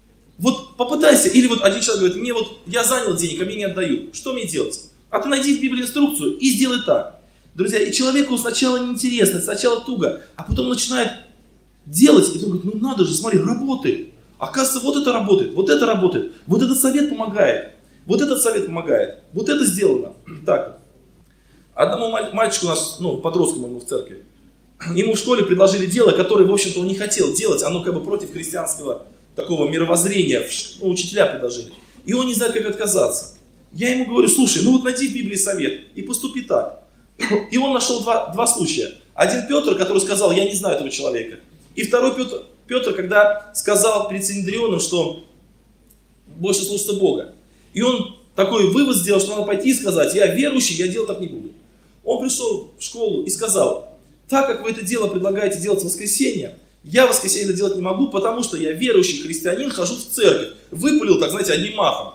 Вот попытайся, или вот один человек говорит, мне вот, я занял денег, а мне не отдают, что мне делать? А ты найди в Библии инструкцию и сделай так. Друзья, и человеку сначала неинтересно, сначала туго, а потом начинает делать, и он говорит, ну надо же, смотри, работает. Оказывается, вот это работает, вот это работает, вот этот совет помогает, вот этот совет помогает, вот это сделано. Так, одному мальчику у нас, ну, подростку моему в церкви, ему в школе предложили дело, которое, в общем-то, он не хотел делать, оно как бы против христианского такого мировоззрения, ну, учителя предложили. И он не знает, как отказаться. Я ему говорю, слушай, ну вот найди в Библии совет и поступи так. И он нашел два, два случая. Один Петр, который сказал, я не знаю этого человека. И второй Петр, Петр, когда сказал перед Синедрионом, что больше слушаться Бога. И он такой вывод сделал, что надо пойти и сказать: я верующий, я делать так не буду. Он пришел в школу и сказал: так как вы это дело предлагаете делать в воскресенье, я в воскресенье это делать не могу, потому что я верующий христианин, хожу в церковь. Выпалил, так знаете, одним махом.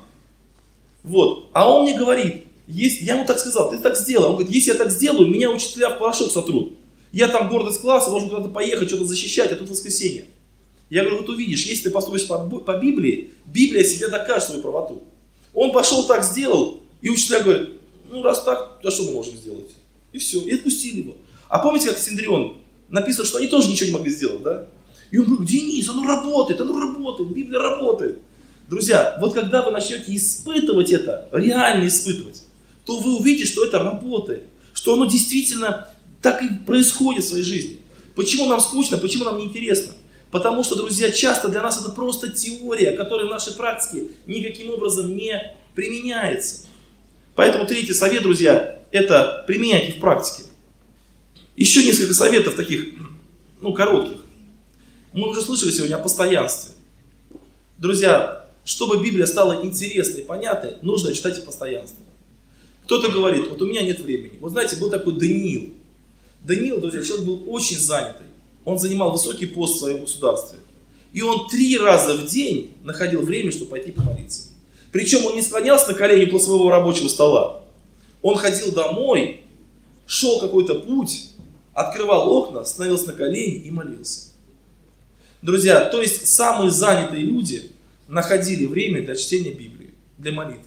Вот. А он мне говорит, есть, я ему так сказал: ты так сделай. Он говорит: если я так сделаю, меня учителя в порошок сотрут. Я там гордость класса, должен куда-то поехать, что-то защищать, а тут воскресенье. Я говорю: вот увидишь, если ты поступишь по, по Библии, Библия себе докажет свою правоту. Он пошел так сделал, и учителя говорят: ну раз так, то что мы можем сделать? И все, и отпустили его. А помните, как Синдрион написано, что они тоже ничего не могли сделать, да? И он говорит: Денис, оно работает, оно работает, Библия работает. Друзья, вот когда вы начнете испытывать это, реально испытывать, то вы увидите, что это работает, что оно действительно так и происходит в своей жизни. Почему нам скучно, почему нам неинтересно? Потому что, друзья, часто для нас это просто теория, которая в нашей практике никаким образом не применяется. Поэтому третий совет, друзья, это применяйте в практике. Еще несколько советов таких, ну, коротких. Мы уже слышали сегодня о постоянстве. Друзья, чтобы Библия стала интересной и понятной, нужно читать о постоянстве. Кто-то говорит: вот у меня нет времени. Вот знаете, был такой Даниил. Даниил, друзья, человек был очень занятый. Он занимал высокий пост в своем государстве. И он три раза в день находил время, чтобы пойти помолиться. Причем он не склонялся на колени после своего рабочего стола. Он ходил домой, шел какой-то путь, открывал окна, становился на колени и молился. Друзья, то есть самые занятые люди находили время для чтения Библии, для молитвы.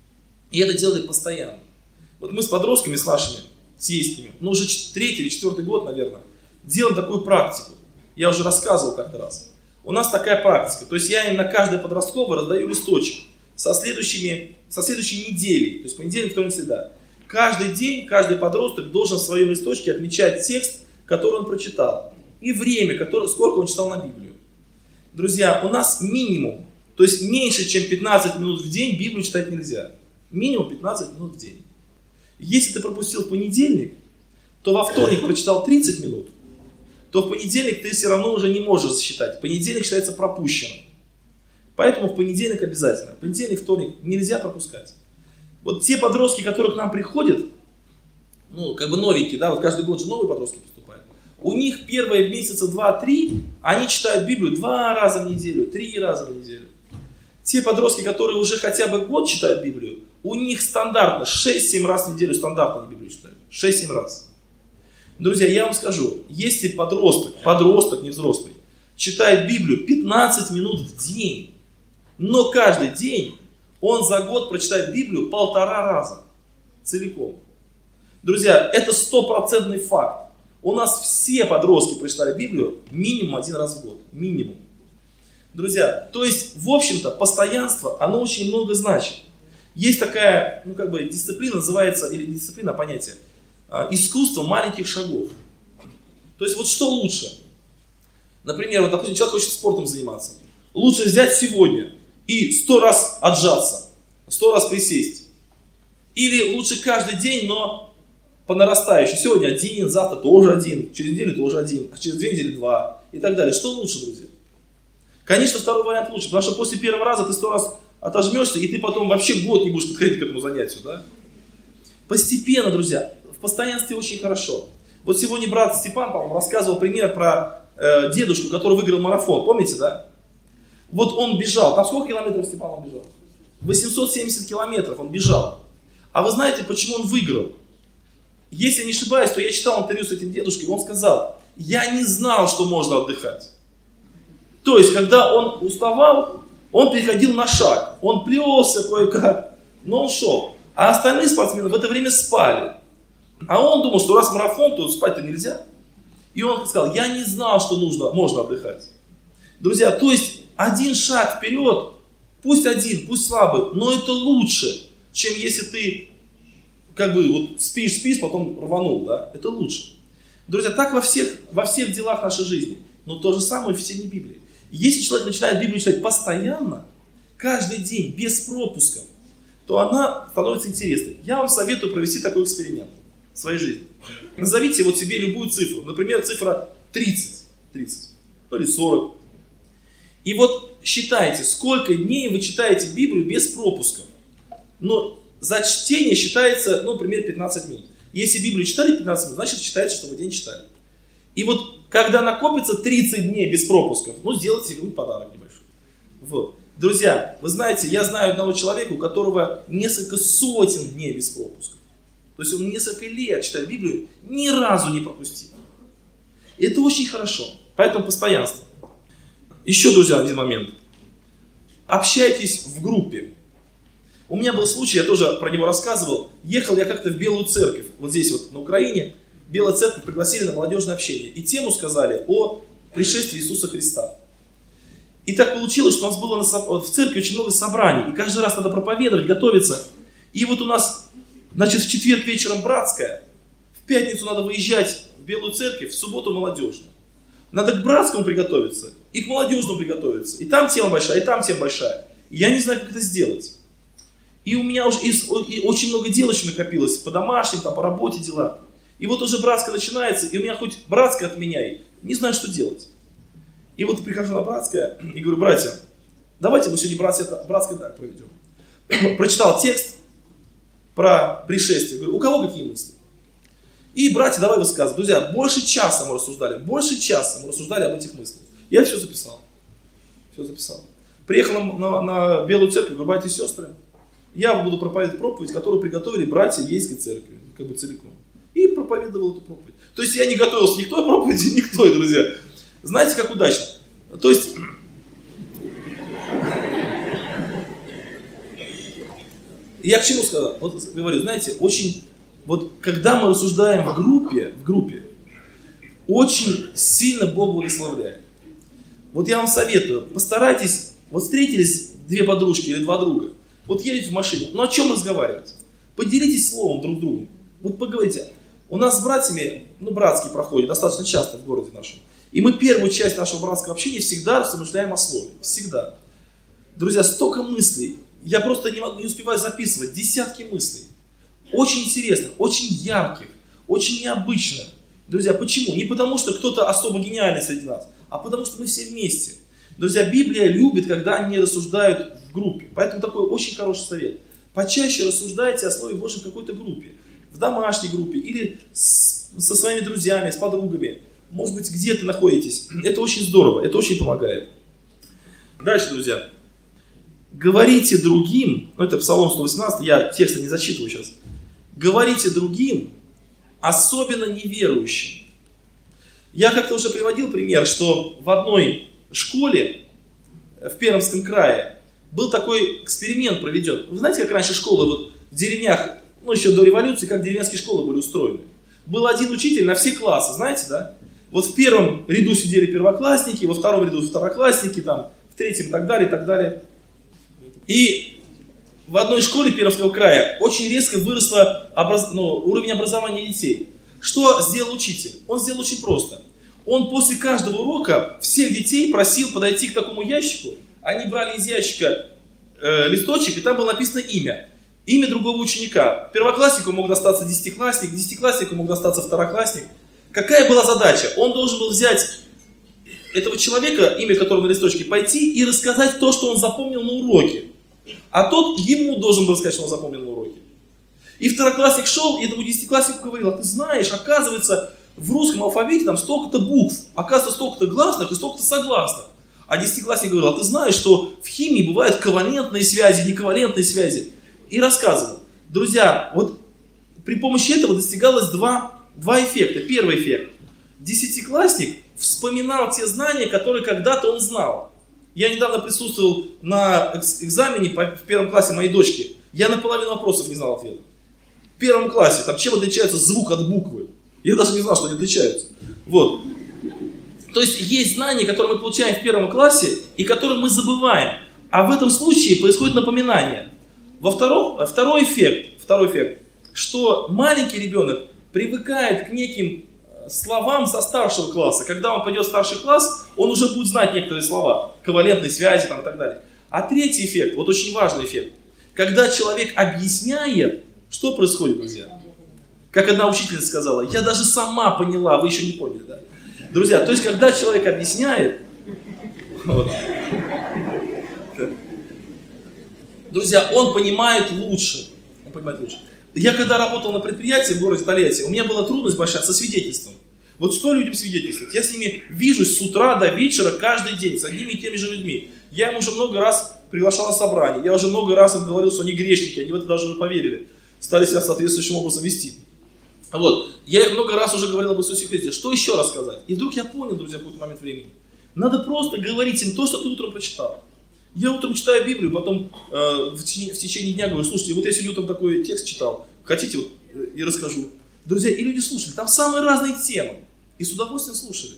И это делали постоянно. Вот мы с подростками, с нашими, с ейскими, ну уже третий или четвертый год, наверное, делаем такую практику. Я уже рассказывал как-то раз. У нас такая практика. То есть я им на каждое подростковое раздаю листочек со, следующими, со следующей неделей. То есть понедельник, вторник, среда. Каждый день, каждый подросток должен в своем листочке отмечать текст, который он прочитал. И время, которое, сколько он читал на Библию. Друзья, у нас минимум, то есть меньше, чем пятнадцать минут в день Библию читать нельзя. Минимум пятнадцать минут в день. Если ты пропустил в понедельник, то во вторник прочитал тридцать минут, то в понедельник ты все равно уже не можешь засчитать. Понедельник считается пропущенным. Поэтому в понедельник обязательно. Понедельник, вторник нельзя пропускать. Вот те подростки, которые к нам приходят, ну, как бы новенькие, да, вот каждый год же новые подростки поступают, у них первые месяца два-три, они читают Библию два раза в неделю, три раза в неделю. Те подростки, которые уже хотя бы год читают Библию, у них стандартно шесть-семь раз в неделю стандартно они Библию читают. шесть-семь раз. Друзья, я вам скажу, если подросток, подросток, не взрослый, читает Библию пятнадцать минут в день, но каждый день он за год прочитает Библию полтора раза целиком. Друзья, это стопроцентный факт. У нас все подростки прочитали Библию минимум один раз в год. Минимум. Друзья, то есть, в общем-то, постоянство, оно очень много значит. Есть такая, ну, как бы, дисциплина, называется, или не дисциплина, а понятие, искусство маленьких шагов. То есть, вот что лучше? Например, вот, допустим, человек хочет спортом заниматься. Лучше взять сегодня и сто раз отжаться, сто раз присесть. Или лучше каждый день, но по нарастающей. Сегодня один, завтра тоже один, через неделю тоже один, а через две недели два и так далее. Что лучше, друзья? Конечно, второй вариант лучше, потому что после первого раза ты сто раз отожмешься, и ты потом вообще год не будешь подходить к этому занятию. Да? Постепенно, друзья, в постоянстве очень хорошо. Вот сегодня брат Степан, по-моему, рассказывал пример про э, дедушку, который выиграл марафон. Помните, да? Вот он бежал. Там сколько километров Степан он бежал? восемьсот семьдесят километров он бежал. А вы знаете, почему он выиграл? Если не ошибаюсь, то я читал интервью с этим дедушкой, он сказал: я не знал, что можно отдыхать. То есть, когда он уставал, он переходил на шаг. Он плелся кое-как, но он шел. А остальные спортсмены в это время спали. А он думал, что раз марафон, то спать-то нельзя. И он сказал: я не знал, что нужно, можно отдыхать. Друзья, то есть, один шаг вперед, пусть один, пусть слабый, но это лучше, чем если ты как бы вот спишь, спишь, потом рванул, да? Это лучше. Друзья, так во всех, во всех делах нашей жизни. Но то же самое в чтении Библии. Если человек начинает Библию читать постоянно, каждый день, без пропусков, то она становится интересной. Я вам советую провести такой эксперимент в своей жизни. Назовите вот себе любую цифру. Например, цифра тридцать. тридцать. Ну или сорок. И вот считайте, сколько дней вы читаете Библию без пропусков. Но за чтение считается, ну, примерно пятнадцать минут. Если Библию читали пятнадцать минут, значит считается, что вы день читали. И вот когда накопится тридцать дней без пропусков, ну, сделайте себе подарок небольшой. Вот. Друзья, вы знаете, я знаю одного человека, у которого несколько сотен дней без пропусков. То есть он несколько лет читает Библию, ни разу не пропустил. И это очень хорошо. Поэтому постоянство. Еще, друзья, один момент. Общайтесь в группе. У меня был случай, я тоже про него рассказывал. Ехал я как-то в Белую Церковь, вот здесь вот на Украине. Белая Церковь пригласили на молодежное общение. И тему сказали о пришествии Иисуса Христа. И так получилось, что у нас было на, в церкви очень много собраний. И каждый раз надо проповедовать, готовиться. И вот у нас, значит, в четверг вечером братская. В пятницу надо выезжать в Белую Церковь, в субботу молодежную. Надо к братскому приготовиться и к молодежному приготовиться. И там тема большая, и там тема большая. И я не знаю, как это сделать. И у меня уже и, и очень много дел еще накопилось. По домашним, там, по работе дела. И вот уже братская начинается, и у меня хоть братская отменяй, не знаю, что делать. И вот прихожу на братское и говорю: братья, давайте мы сегодня братское, братское так проведем. Прочитал текст про пришествие. Говорю: у кого какие мысли? И, братья, давай высказывать. Друзья, больше часа мы рассуждали, больше часа мы рассуждали об этих мыслях. Я все записал. Все записал. Приехал на, на, на Белую Церковь, говорю: братья и сестры, я буду проповедовать проповедь, которую приготовили братья Ейской Церкви, как бы целиком. И проповедовал эту проповедь. То есть я не готовился ни к той проповеди, ни к той, друзья. Знаете, как удачно? То есть, я к чему сказал? Вот говорю, знаете, очень, вот когда мы рассуждаем в группе, в группе, очень сильно Бог благословляет. Вот я вам советую, постарайтесь, вот встретились две подружки или два друга, вот едете в машине, ну о чем разговаривать? Поделитесь словом друг с другом, вот поговорите. У нас с братьями, ну, братские проходят достаточно часто в городе нашем. И мы первую часть нашего братского общения всегда рассуждаем о слове. Всегда. Друзья, столько мыслей. Я просто не, могу, не успеваю записывать. Десятки мыслей. Очень интересных, очень ярких, очень необычных. Друзья, почему? Не потому, что кто-то особо гениальный среди нас, а потому, что мы все вместе. Друзья, Библия любит, когда они рассуждают в группе. Поэтому такой очень хороший совет. Почаще рассуждайте о Слове Божьем в какой-то группе. В домашней группе или с, со своими друзьями, с подругами. Может быть, где-то находитесь. Это очень здорово, это очень помогает. Дальше, друзья. Говорите другим, ну это Псалом сто восемнадцать, я тексты не зачитываю сейчас. Говорите другим, особенно неверующим. Я как-то уже приводил пример, что в одной школе в Пермском крае был такой эксперимент проведен. Вы знаете, как раньше школы вот в деревнях, ну еще до революции, как деревенские школы были устроены? Был один учитель на все классы, знаете, да? Вот в первом ряду сидели первоклассники, во втором ряду второклассники, там, в третьем и так далее, и так далее. И в одной школе Пермского края очень резко вырос образ... ну, уровень образования детей. Что сделал учитель? Он сделал очень просто. Он после каждого урока всех детей просил подойти к такому ящику. Они брали из ящика э, листочек, и там было написано имя. Имя другого ученика. Первокласснику мог достаться десятиклассник, десятикласснику мог достаться второклассник. Какая была задача? Он должен был взять этого человека, имя которого на листочке, пойти и рассказать то, что он запомнил на уроке. А тот ему должен был сказать, что он запомнил на уроке. И второклассник шел, и этому десятикласснику говорил: а ты знаешь, оказывается, в русском алфавите там столько-то букв, оказывается, столько-то гласных и столько-то согласных. А десятиклассник говорил: а ты знаешь, что в химии бывают ковалентные связи, нековалентные связи. И рассказывал. Друзья, вот при помощи этого достигалось два, два эффекта. Первый эффект. Десятиклассник вспоминал те знания, которые когда-то он знал. Я недавно присутствовал на экзамене в первом классе моей дочки. Я на половину вопросов не знал ответа. В первом классе, там чем отличается звук от буквы? Я даже не знал, что они отличаются. Вот. То есть есть знания, которые мы получаем в первом классе, и которые мы забываем. А в этом случае происходит напоминание. Во втором, второй эффект, второй эффект, что маленький ребенок привыкает к неким словам со старшего класса. Когда он пойдет в старший класс, он уже будет знать некоторые слова, ковалентные связи там, и так далее. А третий эффект, вот очень важный эффект, когда человек объясняет, что происходит, друзья. Как одна учительница сказала: я даже сама поняла, вы еще не поняли, да? Друзья, то есть, когда человек объясняет, вот. Друзья, он понимает лучше. Он понимает лучше. Я когда работал на предприятии в городе Тольятти, у меня была трудность большая со свидетельством. Вот что людям свидетельствовать? Я с ними вижусь с утра до вечера каждый день, с одними и теми же людьми. Я им уже много раз приглашал на собрание, я уже много раз им говорил, что они грешники, они в это даже уже поверили, стали себя соответствующим образом вести. Вот. Я им много раз уже говорил об Иисусе Христе. Что еще рассказать? И вдруг я понял, друзья, в какой-то момент времени. Надо просто говорить им то, что ты утром прочитал. Я утром читаю Библию, потом э, в, течение, в течение дня говорю, слушайте, вот я сегодня утром такой текст читал, хотите, вот, э, и расскажу. Друзья, и люди слушали, там самые разные темы, и с удовольствием слушали.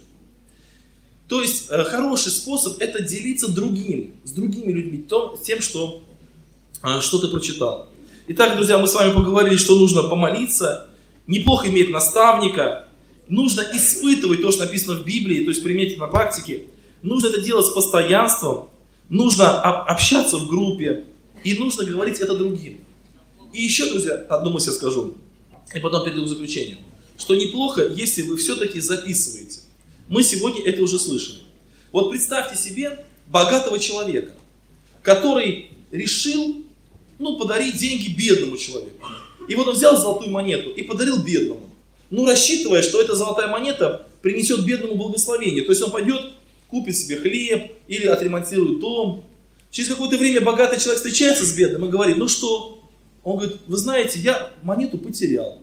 То есть, э, хороший способ это делиться другим, с другими людьми, то, тем, что, э, что ты прочитал. Итак, друзья, мы с вами поговорили, что нужно помолиться, неплохо иметь наставника, нужно испытывать то, что написано в Библии, то есть применить на практике, нужно это делать с постоянством, нужно общаться в группе, и нужно говорить это другим. И еще, друзья, одну мысль я скажу, и потом перейду к заключению, что неплохо, если вы все-таки записываете. Мы сегодня это уже слышали. Вот представьте себе богатого человека, который решил, ну, подарить деньги бедному человеку. И вот он взял золотую монету и подарил бедному. Ну, рассчитывая, что эта золотая монета принесет бедному благословение. То есть он пойдет, купит себе хлеб или отремонтирует дом. Через какое-то время богатый человек встречается с бедным и говорит, ну что? Он говорит, вы знаете, я монету потерял.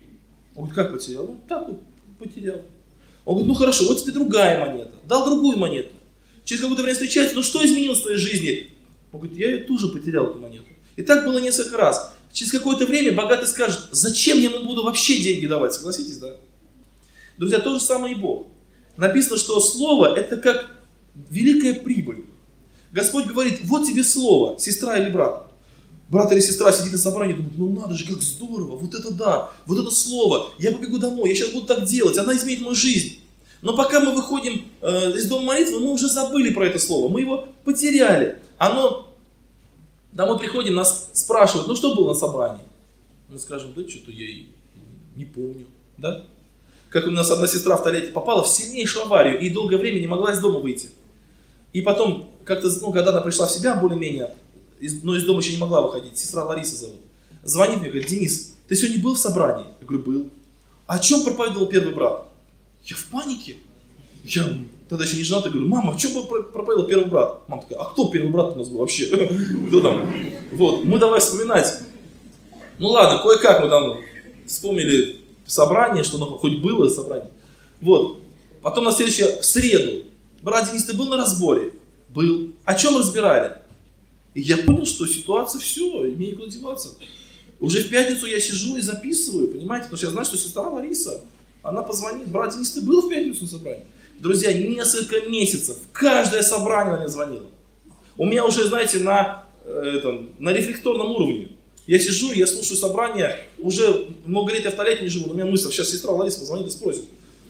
Он говорит, как потерял? Ну, так вот, потерял. Он говорит, ну хорошо, вот тебе другая монета. Дал другую монету. Через какое-то время встречается, ну что изменилось в твоей жизни? Он говорит, я ее тоже потерял, эту монету. И так было несколько раз. Через какое-то время богатый скажет, зачем я ему буду вообще деньги давать? Согласитесь, да? Друзья, то же самое и Бог. Написано, что слово это как великая прибыль. Господь говорит, вот тебе слово, сестра или брат. Брат или сестра сидит на собрании и думает, ну надо же, как здорово, вот это да, вот это слово, я побегу домой, я сейчас буду так делать, она изменит мою жизнь. Но пока мы выходим э, из дома молитвы, мы уже забыли про это слово, мы его потеряли. Оно, домой приходим, нас спрашивают, ну что было на собрании? Мы скажем, да что-то я и не помню, да? Как у нас одна сестра в Тольятти попала в сильнейшую аварию и долгое время не могла из дома выйти. И потом, как-то, ну, когда она пришла в себя более-менее, из, но из дома еще не могла выходить, сестра Лариса зовут, звонит мне, говорит, Денис, ты сегодня был в собрании? Я говорю, был. О чем проповедовал первый брат? Я в панике. Я тогда еще не женат, я говорю, мама, о чем проповедовал первый брат? Мама такая, а кто первый брат у нас был вообще? Кто там? Вот, мы давай вспоминать. Ну ладно, кое-как мы там вспомнили собрание, что оно хоть было собрание. Вот. Потом на следующее, в среду. Брат Денис, ты был на разборе? Был. О чем разбирали? И я понял, что ситуация все, мне никуда деваться. Уже в пятницу я сижу и записываю, понимаете? Потому что я знаю, что сестра Лариса, она позвонит, брат Денис, ты был в пятницу на собрании? Друзья, несколько месяцев, каждое собрание она мне звонила. У меня уже, знаете, на, э, этом, на рефлекторном уровне. Я сижу, я слушаю собрание, уже много лет я в Тольятти не живу, но у меня мысль, сейчас сестра Лариса позвонит и спросит.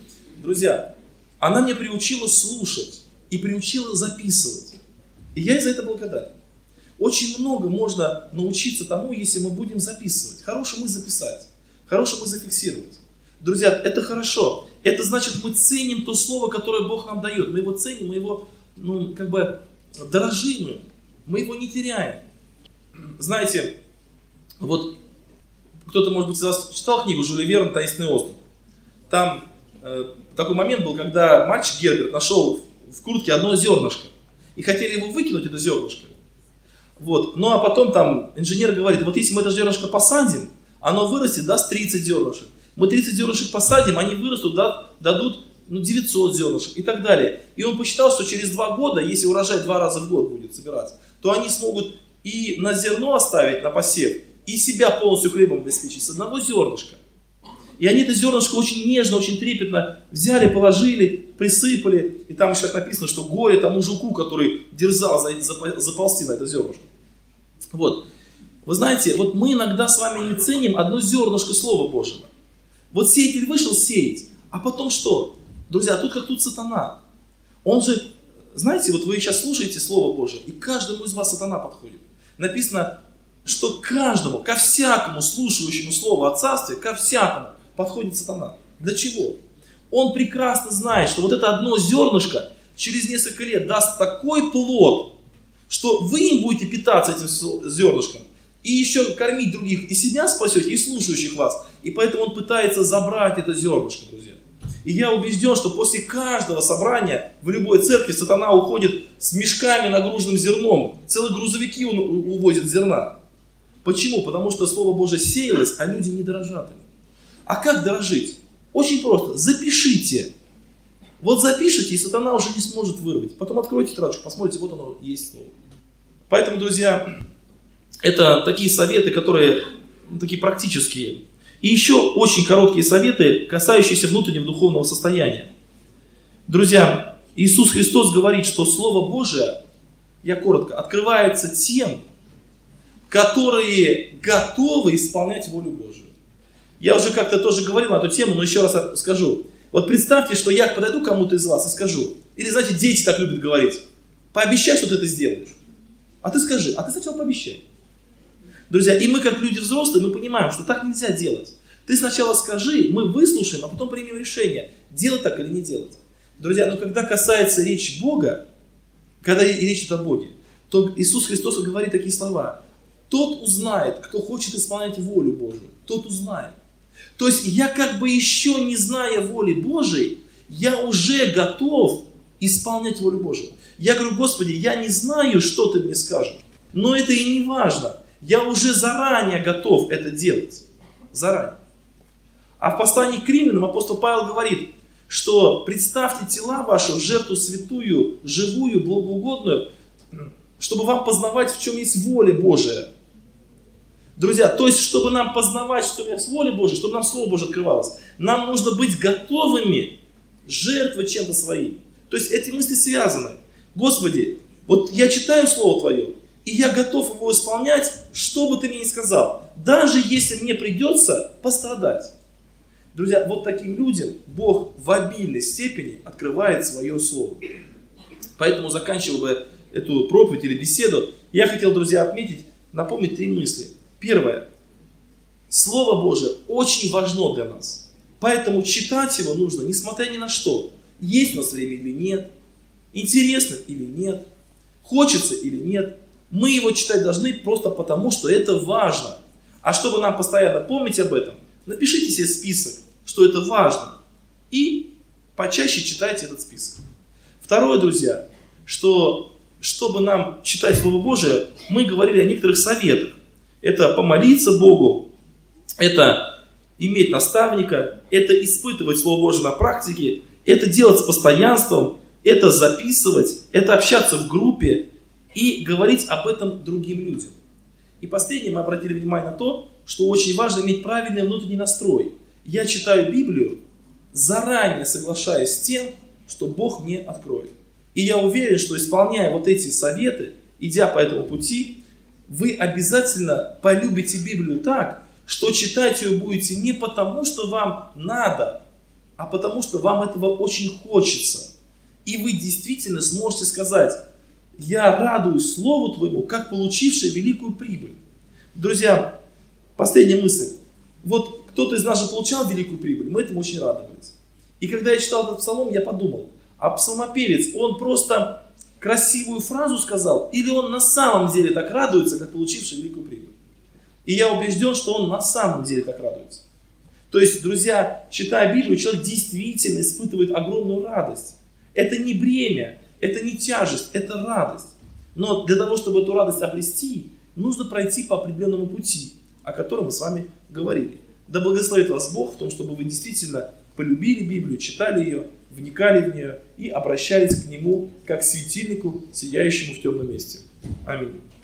Друзья, она меня приучила слушать и приучила записывать. И я ей за это благодарен. Очень много можно научиться тому, если мы будем записывать. Хорошо мы записать, хорошо мы зафиксировать. Друзья, это хорошо. Это значит, мы ценим то слово, которое Бог нам дает. Мы его ценим, мы его, ну, как бы дорожим, мы его не теряем. Знаете, вот кто-то, может быть, из вас читал книгу Жюля Верна «Таинственный остров». Там э, такой момент был, когда мальчик Герберт нашел в куртке одно зернышко. И хотели его выкинуть, это зернышко. Вот. Ну а потом там инженер говорит, вот если мы это зернышко посадим, оно вырастет, даст тридцать зернышек. Мы тридцать зернышек посадим, они вырастут, дадут ну, девятьсот зернышек и так далее. И он посчитал, что через два года, если урожай два раза в год будет собираться, то они смогут и на зерно оставить, на посев, и себя полностью хлебом обеспечить с одного зернышка. И они это зернышко очень нежно, очень трепетно взяли, положили, присыпали. И там еще так написано, что горе тому жуку, который дерзал заползти на это зернышко. Вот. Вы знаете, вот мы иногда с вами не ценим одно зернышко Слова Божьего. Вот сеятель вышел сеять, а потом что? Друзья, тут как тут сатана. Он же, знаете, вот вы сейчас слушаете Слово Божие, и каждому из вас сатана подходит. Написано, что каждому, ко всякому слушающему Слово о Царстве, ко всякому подходит сатана. Для чего? Он прекрасно знает, что вот это одно зернышко через несколько лет даст такой плод, что вы им будете питаться этим зернышком, и еще кормить других, и себя спасете, и слушающих вас. И поэтому он пытается забрать это зернышко, друзья. И я убежден, что после каждого собрания в любой церкви сатана уходит с мешками, нагруженным зерном. Целые грузовики он увозит зерна. Почему? Потому что Слово Божие сеялось, а люди не дорожат им. А как дорожить? Очень просто. Запишите. Вот запишите, и сатана уже не сможет вырвать. Потом откройте тетрадочку, посмотрите, вот оно есть слово. Поэтому, друзья, это такие советы, которые ну, такие практические. И еще очень короткие советы, касающиеся внутреннего духовного состояния. Друзья, Иисус Христос говорит, что Слово Божие, я коротко, открывается тем, которые готовы исполнять волю Божию. Я уже как-то тоже говорил на эту тему, но еще раз скажу. Вот представьте, что я подойду к кому-то из вас и скажу, или, знаете, дети так любят говорить, пообещай, что ты это сделаешь. А ты скажи, а ты сначала пообещай. Друзья, и мы, как люди взрослые, мы понимаем, что так нельзя делать. Ты сначала скажи, мы выслушаем, а потом примем решение, делать так или не делать. Друзья, но когда касается речи Бога, когда речь идет о Боге, то Иисус Христос говорит такие слова. Тот узнает, кто хочет исполнять волю Божию, тот узнает. То есть я как бы еще не зная воли Божией, я уже готов исполнять волю Божию. Я говорю, Господи, я не знаю, что Ты мне скажешь, но это и не важно. Я уже заранее готов это делать. Заранее. А в послании к Римлянам апостол Павел говорит, что представьте тела ваши в жертву святую, живую, благоугодную, чтобы вам познавать, в чем есть воля Божия. Друзья, то есть, чтобы нам познавать, что есть воля Божия, чтобы нам Слово Божие открывалось, нам нужно быть готовыми жертвовать чем-то своим. То есть, эти мысли связаны. Господи, вот я читаю Слово Твое, и я готов его исполнять, что бы Ты мне ни сказал. Даже если мне придется пострадать. Друзья, вот таким людям Бог в обильной степени открывает свое Слово. Поэтому, заканчивая бы эту проповедь или беседу, я хотел, друзья, отметить, напомнить три мысли. Первое. Слово Божие очень важно для нас. Поэтому читать его нужно, несмотря ни на что. Есть у нас время или нет. Интересно или нет. Хочется или нет. Мы его читать должны просто потому, что это важно. А чтобы нам постоянно помнить об этом, напишите себе список, что это важно. И почаще читайте этот список. Второе, друзья, что чтобы нам читать Слово Божие, мы говорили о некоторых советах. Это помолиться Богу, это иметь наставника, это испытывать Слово Божие на практике, это делать с постоянством, это записывать, это общаться в группе и говорить об этом другим людям. И последнее, мы обратили внимание на то, что очень важно иметь правильный внутренний настрой. Я читаю Библию, заранее соглашаясь с тем, что Бог мне откроет. И я уверен, что исполняя вот эти советы, идя по этому пути, вы обязательно полюбите Библию так, что читать ее будете не потому, что вам надо, а потому, что вам этого очень хочется. И вы действительно сможете сказать, я радуюсь Слову Твоему, как получивший великую прибыль. Друзья, последняя мысль. Вот кто-то из нас же получал великую прибыль, мы этому очень радовались. И когда я читал этот псалом, я подумал, а псалмопевец, он просто красивую фразу сказал, или он на самом деле так радуется, как получивший великую прибыль? И я убежден, что он на самом деле так радуется. То есть, друзья, читая Библию, человек действительно испытывает огромную радость. Это не бремя, это не тяжесть, это радость. Но для того, чтобы эту радость обрести, нужно пройти по определенному пути, о котором мы с вами говорили. Да благословит вас Бог в том, чтобы вы действительно полюбили Библию, читали ее, вникали в нее и обращались к Нему как к светильнику, сияющему в темном месте. Аминь.